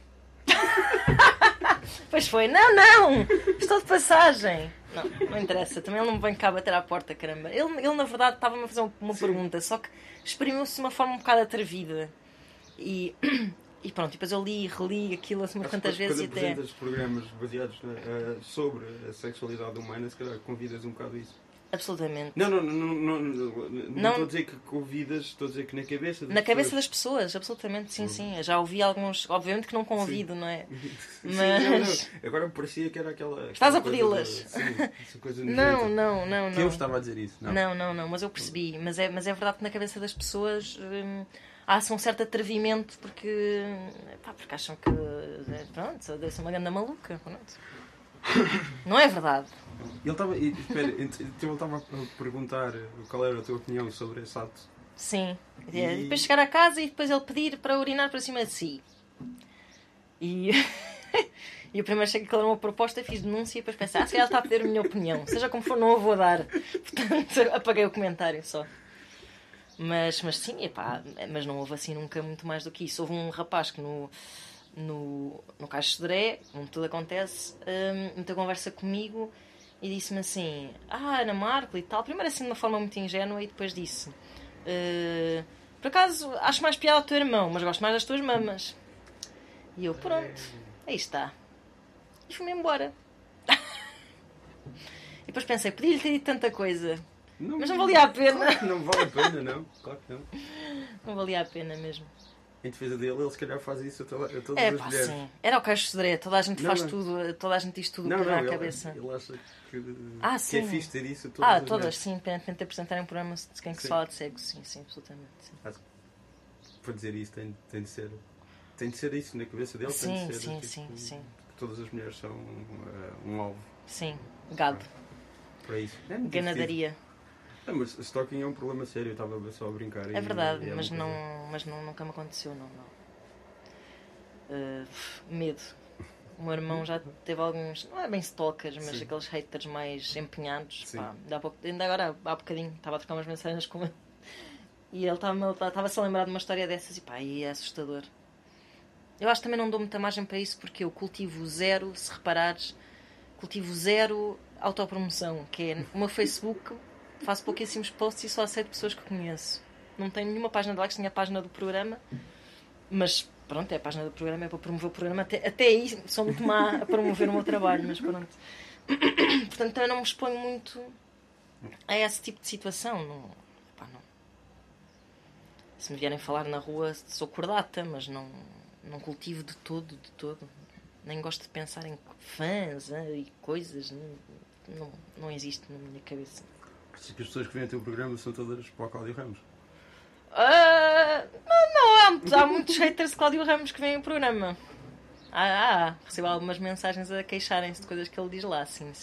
Pois foi. Não! Estou de passagem. Não interessa. Também ele não me vem cá bater à porta, caramba. Ele na verdade, estava-me a fazer uma pergunta, só que exprimiu-se de uma forma um bocado atrevida. E pronto, depois eu li e reli aquilo assim tantas vezes e até... Quando apresentas programas baseados sobre a sexualidade humana, se calhar convidas um bocado isso. Absolutamente. Não estou a dizer que convidas, estou a dizer que na cabeça das pessoas. Na cabeça das pessoas, absolutamente, sim. Eu já ouvi alguns, obviamente que não convido, não é? Mas... Sim, não. Agora me parecia que era aquela... Estás a pedi-las? Sim, essa coisa não. Que eu estava a dizer isso. Não, mas eu percebi. Mas é verdade que na cabeça das pessoas há assim um certo atrevimento porque acham que, pronto, deve ser uma grande maluca, pronto. Não é verdade. Ele estava a perguntar qual era a tua opinião sobre esse ato. Sim. E depois chegar a casa e depois ele pedir para urinar para cima de si. E eu primeiro achei que aquilo era uma proposta e fiz denúncia e depois pensei, se ela está a pedir a minha opinião. Seja como for, não a vou dar. Portanto, apaguei o comentário só. Mas sim, mas não houve assim nunca muito mais do que isso. Houve um rapaz que no Caixo de Sodré, como tudo acontece, muita conversa comigo e disse-me assim: Ana Marco e tal. Primeiro assim de uma forma muito ingênua e depois disse: por acaso acho mais piada ao teu irmão, mas gosto mais das tuas mamas. E eu, pronto, aí está. E fui-me embora. E depois pensei, podia-lhe ter dito tanta coisa, mas não valia a pena. Claro que não vale a pena, não. Claro que não. Não valia a pena mesmo. Em defesa dele, ele se calhar faz isso a todas as mulheres. Sim. Era o Caixo de Sodré, toda a gente faz tudo, toda a gente diz tudo o que dá à cabeça. Ele acha que é fixe ter isso a todas as todas, mulheres. sim, independentemente de apresentarem um programa de quem que se fala de cego, sim, absolutamente. Sim. Para dizer isso tem de ser isso na cabeça dele, tem de ser sim. que todas as mulheres são um alvo. Sim, gado. Para isso. Ganadaria. Mas stalking é um problema sério, eu estava só a brincar. É verdade, mas nunca me aconteceu, não. Medo. O meu irmão já teve alguns, não é bem stalkers, mas aqueles haters mais empenhados. Ainda agora, há bocadinho, estava a trocar umas mensagens com ele e ele estava-se a lembrar de uma história dessas e é assustador. Eu acho que também não dou muita margem para isso porque eu cultivo zero, se reparares, autopromoção, que é o meu Facebook. Faço pouquíssimos posts e só aceito pessoas que conheço. Não tenho nenhuma página de likes, tenho a página do programa. Mas pronto, é a página do programa, é para promover o programa. Até aí sou muito má a promover o meu trabalho, mas pronto. Portanto, também não me exponho muito a esse tipo de situação. Não. Se me vierem falar na rua, sou cordata, mas não cultivo de todo. Nem gosto de pensar em fãs e coisas. Não existe na minha cabeça. Achas que as pessoas que vêm ao teu programa são todas para o Cláudio Ramos? Não, há muitos haters de Cláudio Ramos que vêm ao programa. Recebo algumas mensagens a queixarem-se de coisas que ele diz lá, sim.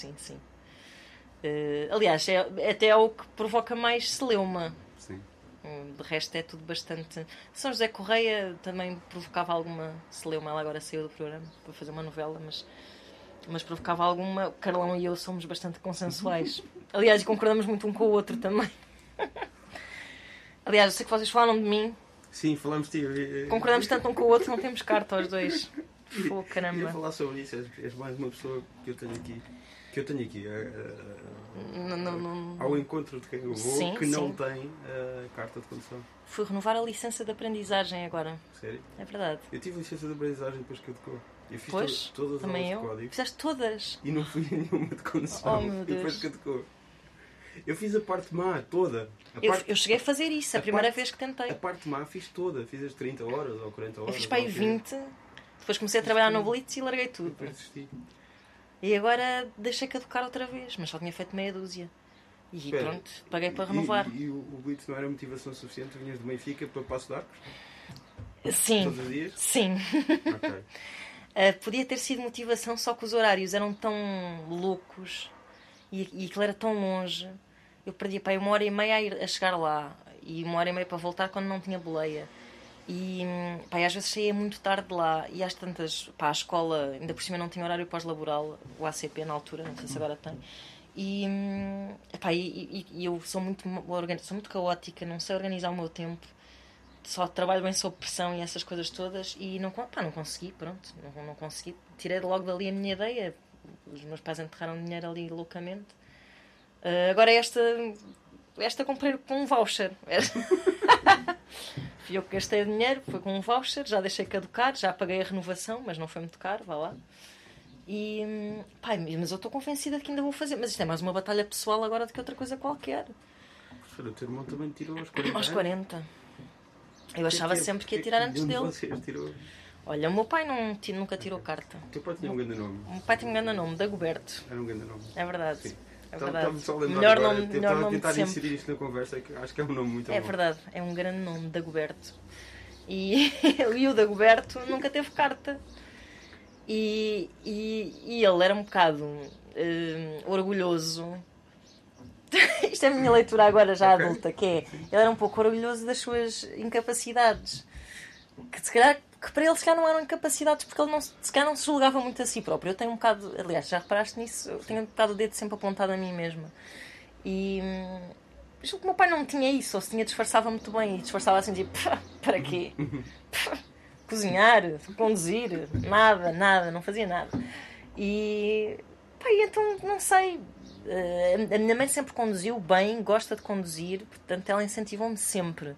Aliás, até o que provoca mais celeuma. Sim. De resto é tudo bastante... São José Correia também provocava alguma celeuma. Ela agora saiu do programa para fazer uma novela, mas provocava alguma. O Carlão e eu somos bastante consensuais. Aliás, concordamos muito um com o outro também. Aliás, eu sei que vocês falaram de mim. Sim, falamos de ti. Concordamos tanto um com o outro, não temos carta aos dois. Caramba. Ia falar sobre isso, és mais uma pessoa que eu tenho aqui. Que eu tenho aqui. Não. Ao encontro de quem eu vou, Sim, que não sim. tem a carta de condução. Fui renovar a licença de aprendizagem agora. Sério? É verdade. Eu tive licença de aprendizagem depois que eu decor. Eu fiz Pois, todas as também aulas eu. de código Fizeste todas. e não fui a nenhuma de condução. Oh, meu Deus. Depois que eu decor. Eu fiz a parte má toda. Eu cheguei a fazer isso, a primeira vez que tentei. A parte má fiz toda. Fiz as 30 horas ou 40 horas. Eu fiz para aí 20. Depois comecei a trabalhar no Blitz e larguei tudo. Depois desisti. E agora deixei caducar outra vez, mas só tinha feito meia dúzia. E Espera, pronto, paguei para renovar. E o Blitz não era motivação suficiente? Vinhas de Benfica para Passo de Arcos? Sim. Todos os dias? Sim. Ok. Podia ter sido motivação, só que os horários eram tão loucos e aquilo era tão longe. Eu perdia para aí 1h30 a chegar lá e 1h30 para voltar quando não tinha boleia. E pá, às vezes saía muito tarde de lá e às tantas, pá, a escola ainda por cima não tinha horário pós-laboral, o ACP na altura, não sei se agora tem. E eu sou muito caótica, não sei organizar o meu tempo, só trabalho bem sob pressão e essas coisas todas e não consegui, pronto, não consegui. Tirei logo dali a minha ideia, os meus pais enterraram dinheiro ali loucamente. Agora esta comprei com um voucher. Fui eu que gastei o dinheiro, foi com um voucher, já deixei caducar, já paguei a renovação, mas não foi muito caro, vá lá. E, pá, mas eu estou convencida de que ainda vou fazer. Mas isto é mais uma batalha pessoal agora do que outra coisa qualquer. O teu irmão também tirou aos 40 Aos 40. Eu achava sempre que ia tirar antes dele. Vocês tirou? Olha, o meu pai nunca tirou carta. O teu pai tinha um grande nome. O meu pai tinha um grande nome, Dagoberto. Era um grande nome. É verdade. Sim. É verdade. Estava só a lembrar Melhor agora, nome de tentar sempre. inserir isto na conversa, que acho que é um nome muito bom. É verdade, é um grande nome, Dagoberto. E o Dagoberto nunca teve carta. E ele era um bocado orgulhoso. Isto é a minha leitura agora já adulta, que é, ele era um pouco orgulhoso das suas incapacidades. Que se calhar, que para ele se calhar não eram incapacidades, porque ele se calhar não se julgava muito a si próprio. Eu tenho um bocado, aliás, já reparaste nisso? Eu tenho um bocado o dedo sempre apontado a mim mesma. E acho que o meu pai não tinha isso, ou se tinha, disfarçava muito bem. E disfarçava assim, tipo, para quê? Cozinhar, conduzir, nada, não fazia nada. E então, não sei. A minha mãe sempre conduziu bem, gosta de conduzir, portanto ela incentivou-me sempre.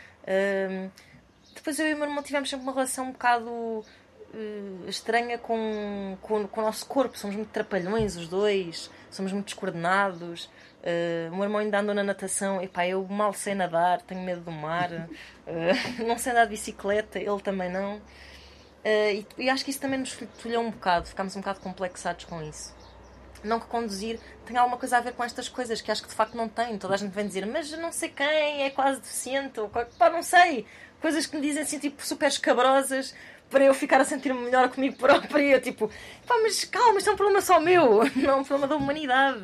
Depois eu e o meu irmão tivemos sempre uma relação um bocado estranha com o nosso corpo. Somos muito trapalhões os dois, somos muito descoordenados. O meu irmão ainda andou na natação, eu mal sei nadar, tenho medo do mar, não sei andar de bicicleta, ele também não. E acho que isso também nos filhou um bocado, ficámos um bocado complexados com isso. Não que conduzir tenha alguma coisa a ver com estas coisas, que acho que de facto não tem. Toda a gente vem dizer, mas não sei quem é quase deficiente, ou pá, não sei. Coisas que me dizem assim, tipo, super escabrosas, para eu ficar a sentir-me melhor comigo própria. E eu, tipo, pá, mas calma, isto é um problema só meu, não é um problema da humanidade.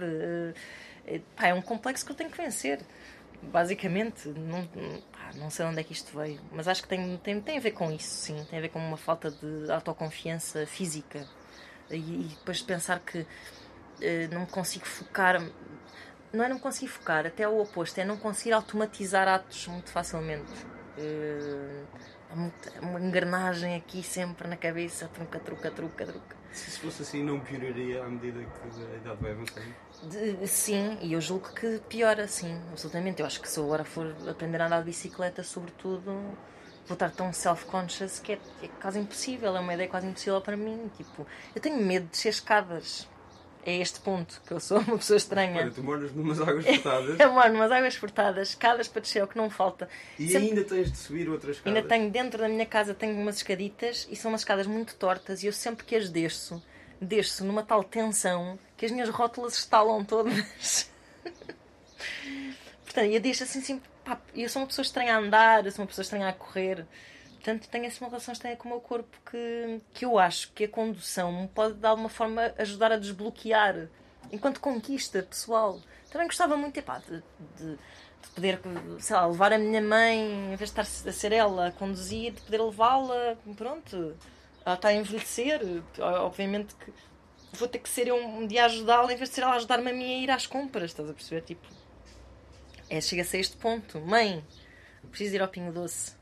É um complexo que eu tenho que vencer. Basicamente, não sei onde é que isto veio, mas acho que tem a ver com isso, sim. Tem a ver com uma falta de autoconfiança física. E depois de pensar que não me consigo focar. Não é não conseguir focar, até o oposto, é não conseguir automatizar atos muito facilmente. Há uma engrenagem aqui sempre na cabeça, truca. Se fosse assim, não pioraria à medida que a idade vai avançando? Sim, e eu julgo que piora, sim, absolutamente. Eu acho que se eu agora for aprender a andar de bicicleta, sobretudo, vou estar tão self-conscious que é quase impossível, é uma ideia quase impossível para mim. Tipo, eu tenho medo de descer escadas. É este ponto, que eu sou uma pessoa estranha. Olha, tu moras numas águas furtadas. Eu moro numas águas furtadas, escadas para descer, é o que não falta. E ainda tens de subir outras escadas. Ainda tenho, dentro da minha casa, tenho umas escaditas, e são umas escadas muito tortas, e eu sempre que as desço numa tal tensão, que as minhas rótulas estalam todas. Portanto, eu deixo assim, pá, eu sou uma pessoa estranha a andar, eu sou uma pessoa estranha a correr. Portanto, tenho assim uma relação estranha com o meu corpo que eu acho que a condução me pode, de alguma forma, ajudar a desbloquear enquanto conquista pessoal. Também gostava muito de poder, sei lá, levar a minha mãe, em vez de estar a ser ela a conduzir, de poder levá-la, pronto, ela está a envelhecer. Obviamente que vou ter que ser eu um dia a ajudá-la, em vez de ser ela a ajudar-me a mim a ir às compras, estás a perceber? Tipo, chega-se a este ponto. Mãe, preciso ir ao Pingo Doce.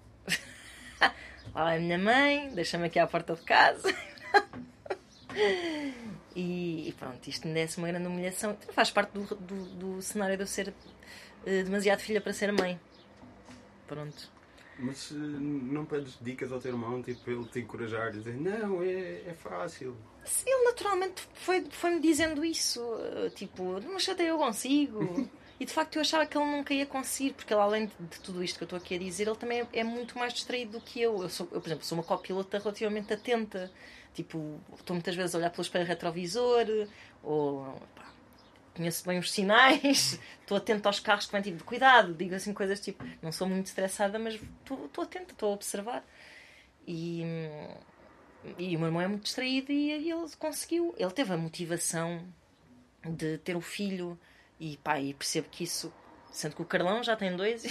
Lá é a minha mãe, deixa-me aqui à porta de casa. E pronto, isto me desse uma grande humilhação. Faz parte do cenário de eu ser demasiado filha para ser mãe. Pronto. Mas não pedes dicas ao teu irmão, tipo, para ele te encorajar e dizer, não, é fácil. Ele naturalmente foi-me dizendo isso. Tipo, não chateia, eu consigo. E de facto eu achava que ele nunca ia conseguir, porque ele, além de tudo isto que eu estou aqui a dizer, ele também é muito mais distraído do que eu. Eu, por exemplo, sou uma copilota relativamente atenta. Tipo, estou muitas vezes a olhar pelo espelho retrovisor, ou pá, conheço bem os sinais, estou atenta aos carros que vêm, tipo, cuidado, digo assim coisas tipo, não sou muito estressada, mas estou atenta, estou a observar. E o meu irmão é muito distraído e ele conseguiu. Ele teve a motivação de ter o filho e percebo que isso, sendo que o Carlão já tem 2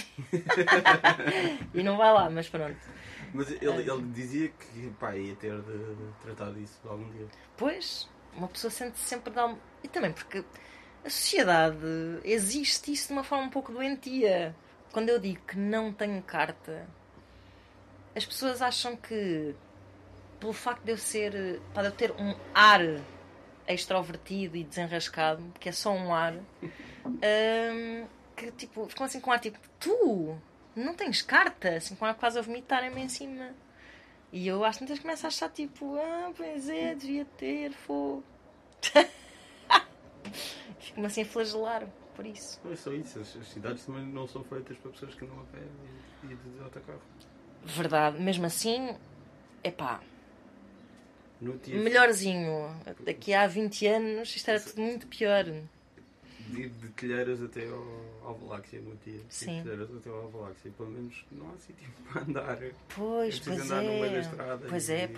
e não vai lá, mas pronto. Mas ele dizia que ia ter de tratar disso algum dia. Pois, uma pessoa sente-se sempre de alma. E também porque a sociedade existe isso de uma forma um pouco doentia. Quando eu digo que não tenho carta, as pessoas acham que pelo facto de eu ser, de eu ter um ar extrovertido e desenrascado, que é só um ar, que tipo, ficam assim com um ar tipo, tu não tens carta, assim com um ar quase a vomitarem-me em cima. E eu às tantas começo a achar tipo, pois é, devia ter, fogo. Fico-me assim a flagelar por isso. Não é só isso, as cidades também não são feitas para pessoas que andam a pé e de autocarro. Verdade, mesmo assim, epá, melhorzinho. Daqui a 20 anos isto era tudo muito pior. De Telheiras até ao Valáxia no dia. Sim. De Telheiras até ao Valáxia, pelo menos não há sítio para andar. Pois andar no meio da estrada. Pois é.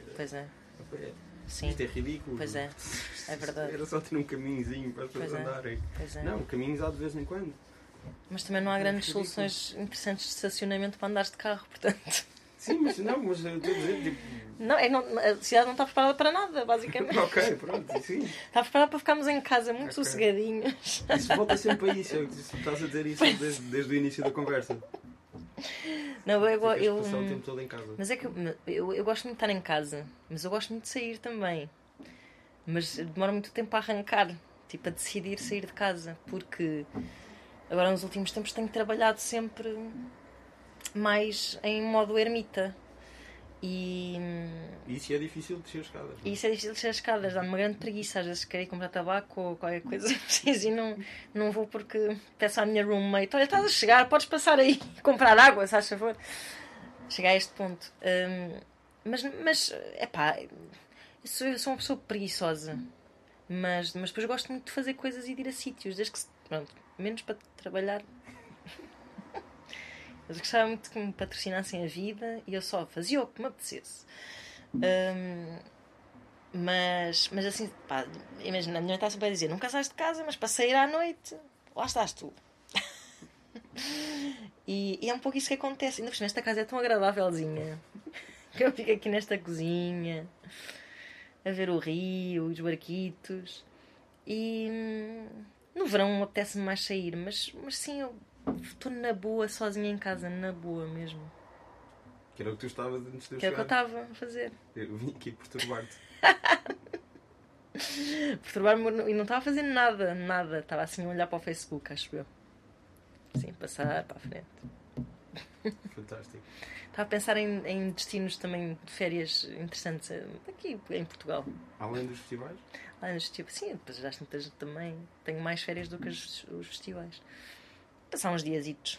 Sim. Isto é ridículo. Pois é verdade. Era só ter um caminhozinho para as pessoas andarem. Pois é. Não, caminhos há de vez em quando. Mas também não há grandes soluções interessantes de estacionamento para andares de carro, portanto. Sim, mas eu estou a dizer, tipo... Não, a cidade não está preparada para nada, basicamente. Ok, pronto, sim. Está preparada para ficarmos em casa muito sossegadinhos. Isso volta sempre a isso, estás a dizer isso desde o início da conversa. Não, eu passar o tempo todo em casa. Mas é que eu gosto muito de estar em casa, mas eu gosto muito de sair também. Mas demora muito tempo a arrancar, tipo a decidir sair de casa, porque agora nos últimos tempos tenho trabalhado sempre mais em modo ermita. E isso é difícil de descer as escadas. Dá-me uma grande preguiça. Às vezes quero ir comprar tabaco ou qualquer coisa e não vou porque peço à minha roommate: olha, estás a chegar, podes passar aí comprar água, se faz favor. Chegar a este ponto. Mas epá, eu sou uma pessoa preguiçosa, mas depois gosto muito de fazer coisas e de ir a sítios, desde que, pronto, menos para trabalhar. Mas eu gostava muito que me patrocinassem a vida e eu só fazia o que me apetecesse. Mas assim, pá, imagina, a minha mãe está sempre a dizer: nunca sais de casa, mas para sair à noite, lá estás tu. E é um pouco isso que acontece. Ainda por cima, esta casa é tão agradávelzinha que eu fico aqui nesta cozinha a ver o rio, os barquitos. E no verão apetece-me mais sair, mas sim, eu estou na boa, sozinha em casa, na boa mesmo. Que era o que tu estavas antes de eu chegar. Que era o que eu estava a fazer. Eu vim aqui perturbar-te. Perturbar-me e não estava a fazer nada. Estava assim a olhar para o Facebook, acho eu. Assim, passar para a frente. Fantástico. Estava a pensar em destinos também de férias interessantes aqui em Portugal. Além dos festivais? Além dos festivais. Sim, depois já também tenho mais férias do que os festivais. Passar uns diazitos.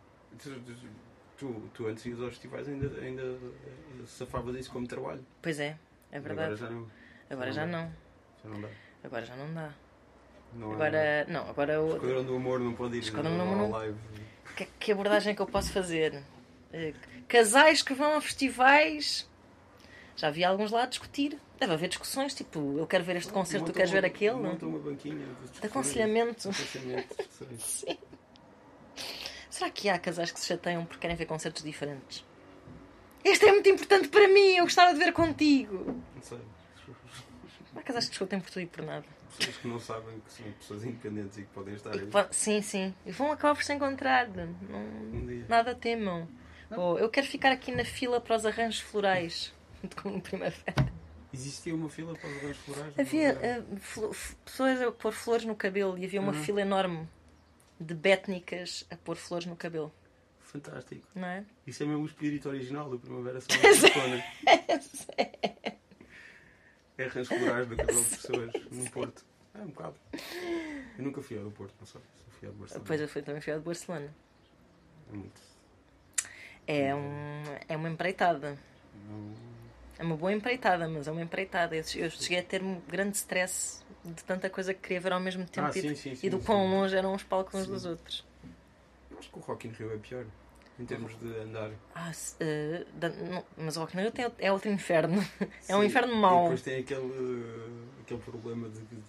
Tu antes ias aos festivais ainda safavas isso como trabalho. Pois é verdade. Agora já não. Já não dá. Agora já não dá. Agora o Esquadrão do Amor não pode ir ao live. Que abordagem que eu posso fazer? Casais que vão a festivais. Já vi alguns lá a discutir. Deve haver discussões, tipo, eu quero ver este concerto, tu queres ver aquele. Monta uma banquinha de aconselhamento. Sim. Será que há casais que se chateiam porque querem ver concertos diferentes? Este é muito importante para mim, eu gostava de ver contigo. Não sei. Há casais que discutem por tudo e por nada. Pessoas que não sabem que são pessoas independentes e que podem estar aí. Sim. E vão acabar por se encontrar. Nada temam. Eu quero ficar aqui na fila para os arranjos florais. Como primavera. Existia uma fila para os arranjos florais? Havia pessoas a pôr flores no cabelo e havia uma fila enorme de bétnicas a pôr flores no cabelo. Fantástico. Não é? Isso é mesmo o espírito original do Primavera Sound de Barcelona. É arranjos florais do cabelo de pessoas no Porto. É um bocado. Eu nunca fui ao do Porto, não sei. Só fui ao de Barcelona. Pois eu também fui ao de Barcelona. É muito. É uma empreitada. É uma boa empreitada, mas é uma empreitada. Eu cheguei a ter um grande stress de tanta coisa que queria ver ao mesmo tempo e do quão longe eram os palcos uns dos outros. Acho que o Rock in Rio é pior, em termos de andar. Mas o Rock in Rio é outro inferno. É um inferno mau. E depois tem aquele problema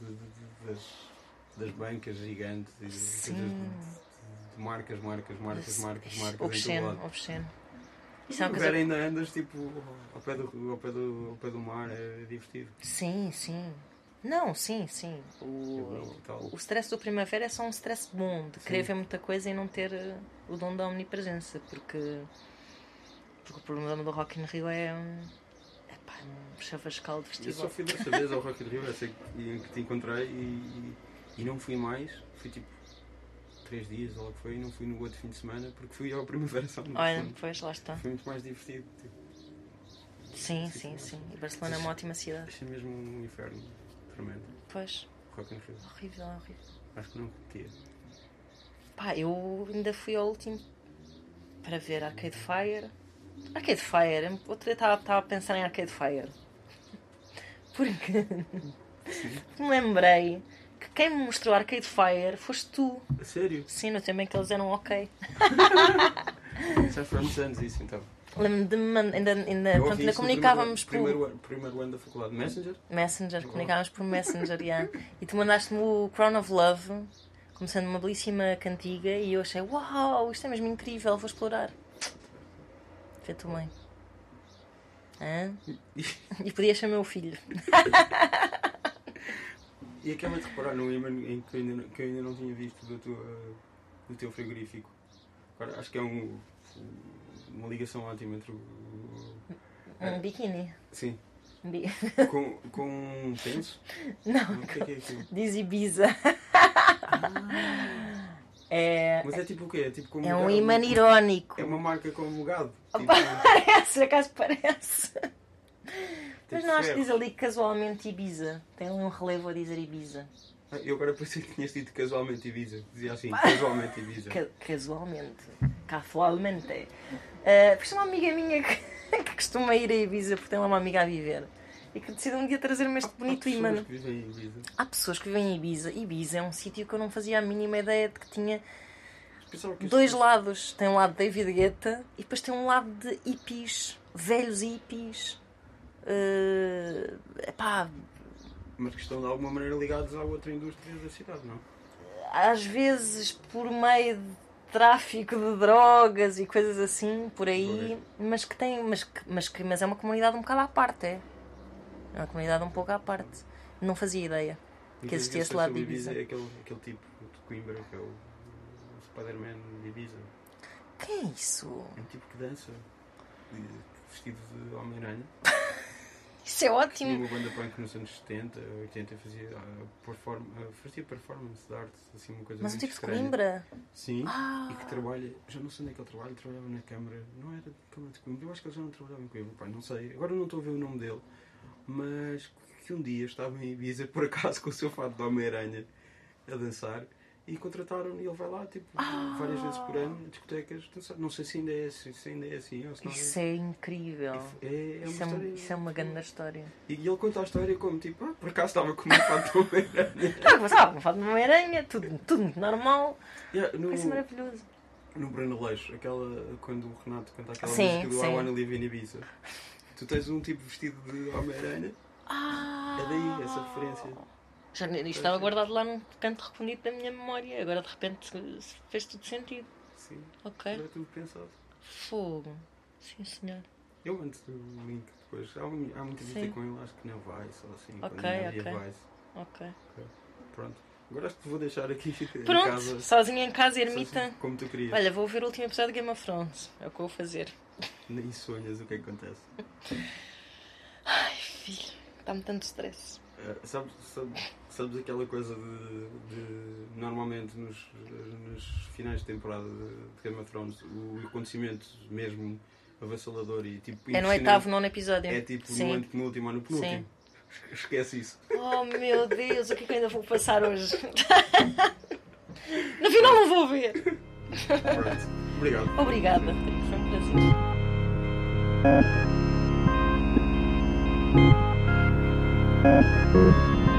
das bancas gigantes e de marcas em todo lado. Obsceno. Se houver ainda andas tipo ao pé do mar, é divertido. Sim. Não, sim. O stress do Primavera é só um stress bom, de querer ver muita coisa e não ter o dom da omnipresença, porque o problema do Rock in Rio é um chavascal de festival. Eu só fui dessa vez ao Rock in Rio, eu sei que te encontrei e não fui mais, fui tipo 3 dias ou o que foi, e não fui no outro fim de semana porque fui ao Primavera Sound. Olha, pois, lá está. Foi muito mais divertido. Tipo. Sim. E Barcelona é uma ótima cidade. Achei mesmo um inferno tremendo. Pois. Rock in Rio. Horrível. Acho que não curtia. Eu ainda fui ao último para ver Arcade Fire. Outro dia estava a pensar em Arcade Fire. Porque me lembrei que quem me mostrou Arcade Fire foste tu. A sério? Sim, no tempo em que eles eram ok. Já foi há muitos anos isso então. Lembro-me de ainda comunicávamos por... Primeiro ano da faculdade. Comunicávamos por Messenger, yeah. E tu mandaste-me o Crown of Love, como sendo uma belíssima cantiga, e eu achei, uau, isto é mesmo incrível, vou explorar. Vê tu bem. E podias ser meu filho. E acabei de reparar no imã em que eu ainda não tinha visto do teu frigorífico. Agora, acho que é uma ligação ótima entre um biquíni. Sim. Com um penso? Não. O que é aquilo? Diz Ibiza. Mas é tipo o quê? É tipo como um imã irónico. É uma marca como gado. Tipo... Parece, acaso parece. Mas não acho que diz ali casualmente Ibiza. Tem ali um relevo a dizer Ibiza. Eu agora pensei que tinhas dito casualmente Ibiza. Dizia assim, casualmente Ibiza. Casualmente. Casualmente. Porque é uma amiga minha que costuma ir a Ibiza porque tem lá uma amiga a viver. E que decide um dia trazer-me este bonito imã. Há pessoas que vivem em Ibiza. Há pessoas que vivem em Ibiza. Ibiza é um sítio que eu não fazia a mínima ideia de que tinha dois lados. Tem um lado de David Guetta e depois tem um lado de hippies. Velhos hippies. Mas que estão de alguma maneira ligados à outra indústria da cidade, não? Às vezes por meio de tráfico de drogas e coisas assim, por aí, mas que tem. Mas é uma comunidade um bocado à parte, é uma comunidade um pouco à parte. Não fazia ideia que existia esse lado de Ibiza. É aquele tipo de Coimbra que é o Spider-Man de Ibiza. Quem é isso? É um tipo que dança vestido de Homem-Aranha. Isso é ótimo. Tinha uma banda punk nos anos 70, 80 fazia performance de arte, assim, uma coisa. Mas um tipo estranha. de Coimbra? Sim, e que trabalha, já não sei onde é que ele trabalha, trabalhava na Câmara, não era Câmara de Coimbra, eu acho que ele já não trabalhava em Coimbra, pá, não sei, agora não estou a ver o nome dele, mas que um dia estava em Ibiza, por acaso, com o seu fato de Homem-Aranha a dançar. E contrataram e ele vai lá tipo, várias vezes por ano a discotecas. Não sei se ainda é assim. Ou se não isso é incrível. Isso é uma grande história. E ele conta a história como tipo, por acaso estava com uma fato de Homem-Aranha. Estava com uma fato de Homem-Aranha, tudo muito normal. Isso é maravilhoso. No Bruno Leixo, quando o Renato canta aquela música do I Wanna Live in Ibiza, tu tens um tipo vestido de Homem-Aranha. É daí essa referência. Isto estava guardado lá num canto refundido da minha memória. Agora de repente fez tudo sentido. Sim. Ok. Era tudo pensado. Fogo. Sim, senhor. Eu mando-te o link depois. Há muita gente com ele, acho que não vai, só assim. Ok. Pronto. Agora acho que te vou deixar aqui em Pronto, casa. Sozinha em casa, ermita. Assim, como tu querias. Olha, vou ver o último episódio de Game of Thrones. É o que eu vou fazer. Nem sonhas o que acontece. Ai, filho. Dá-me tanto stress. Sabes aquela coisa de normalmente nos finais de temporada de Game of Thrones, o acontecimento mesmo avassalador e tipo É no oitavo, nono episódio. é tipo Sim. no antepenúltimo ou no penúltimo. Sim. Esquece isso. Oh meu Deus, o que é que eu ainda vou passar hoje? No final não vou ver. Pronto. Obrigado. Obrigada, foi um prazer.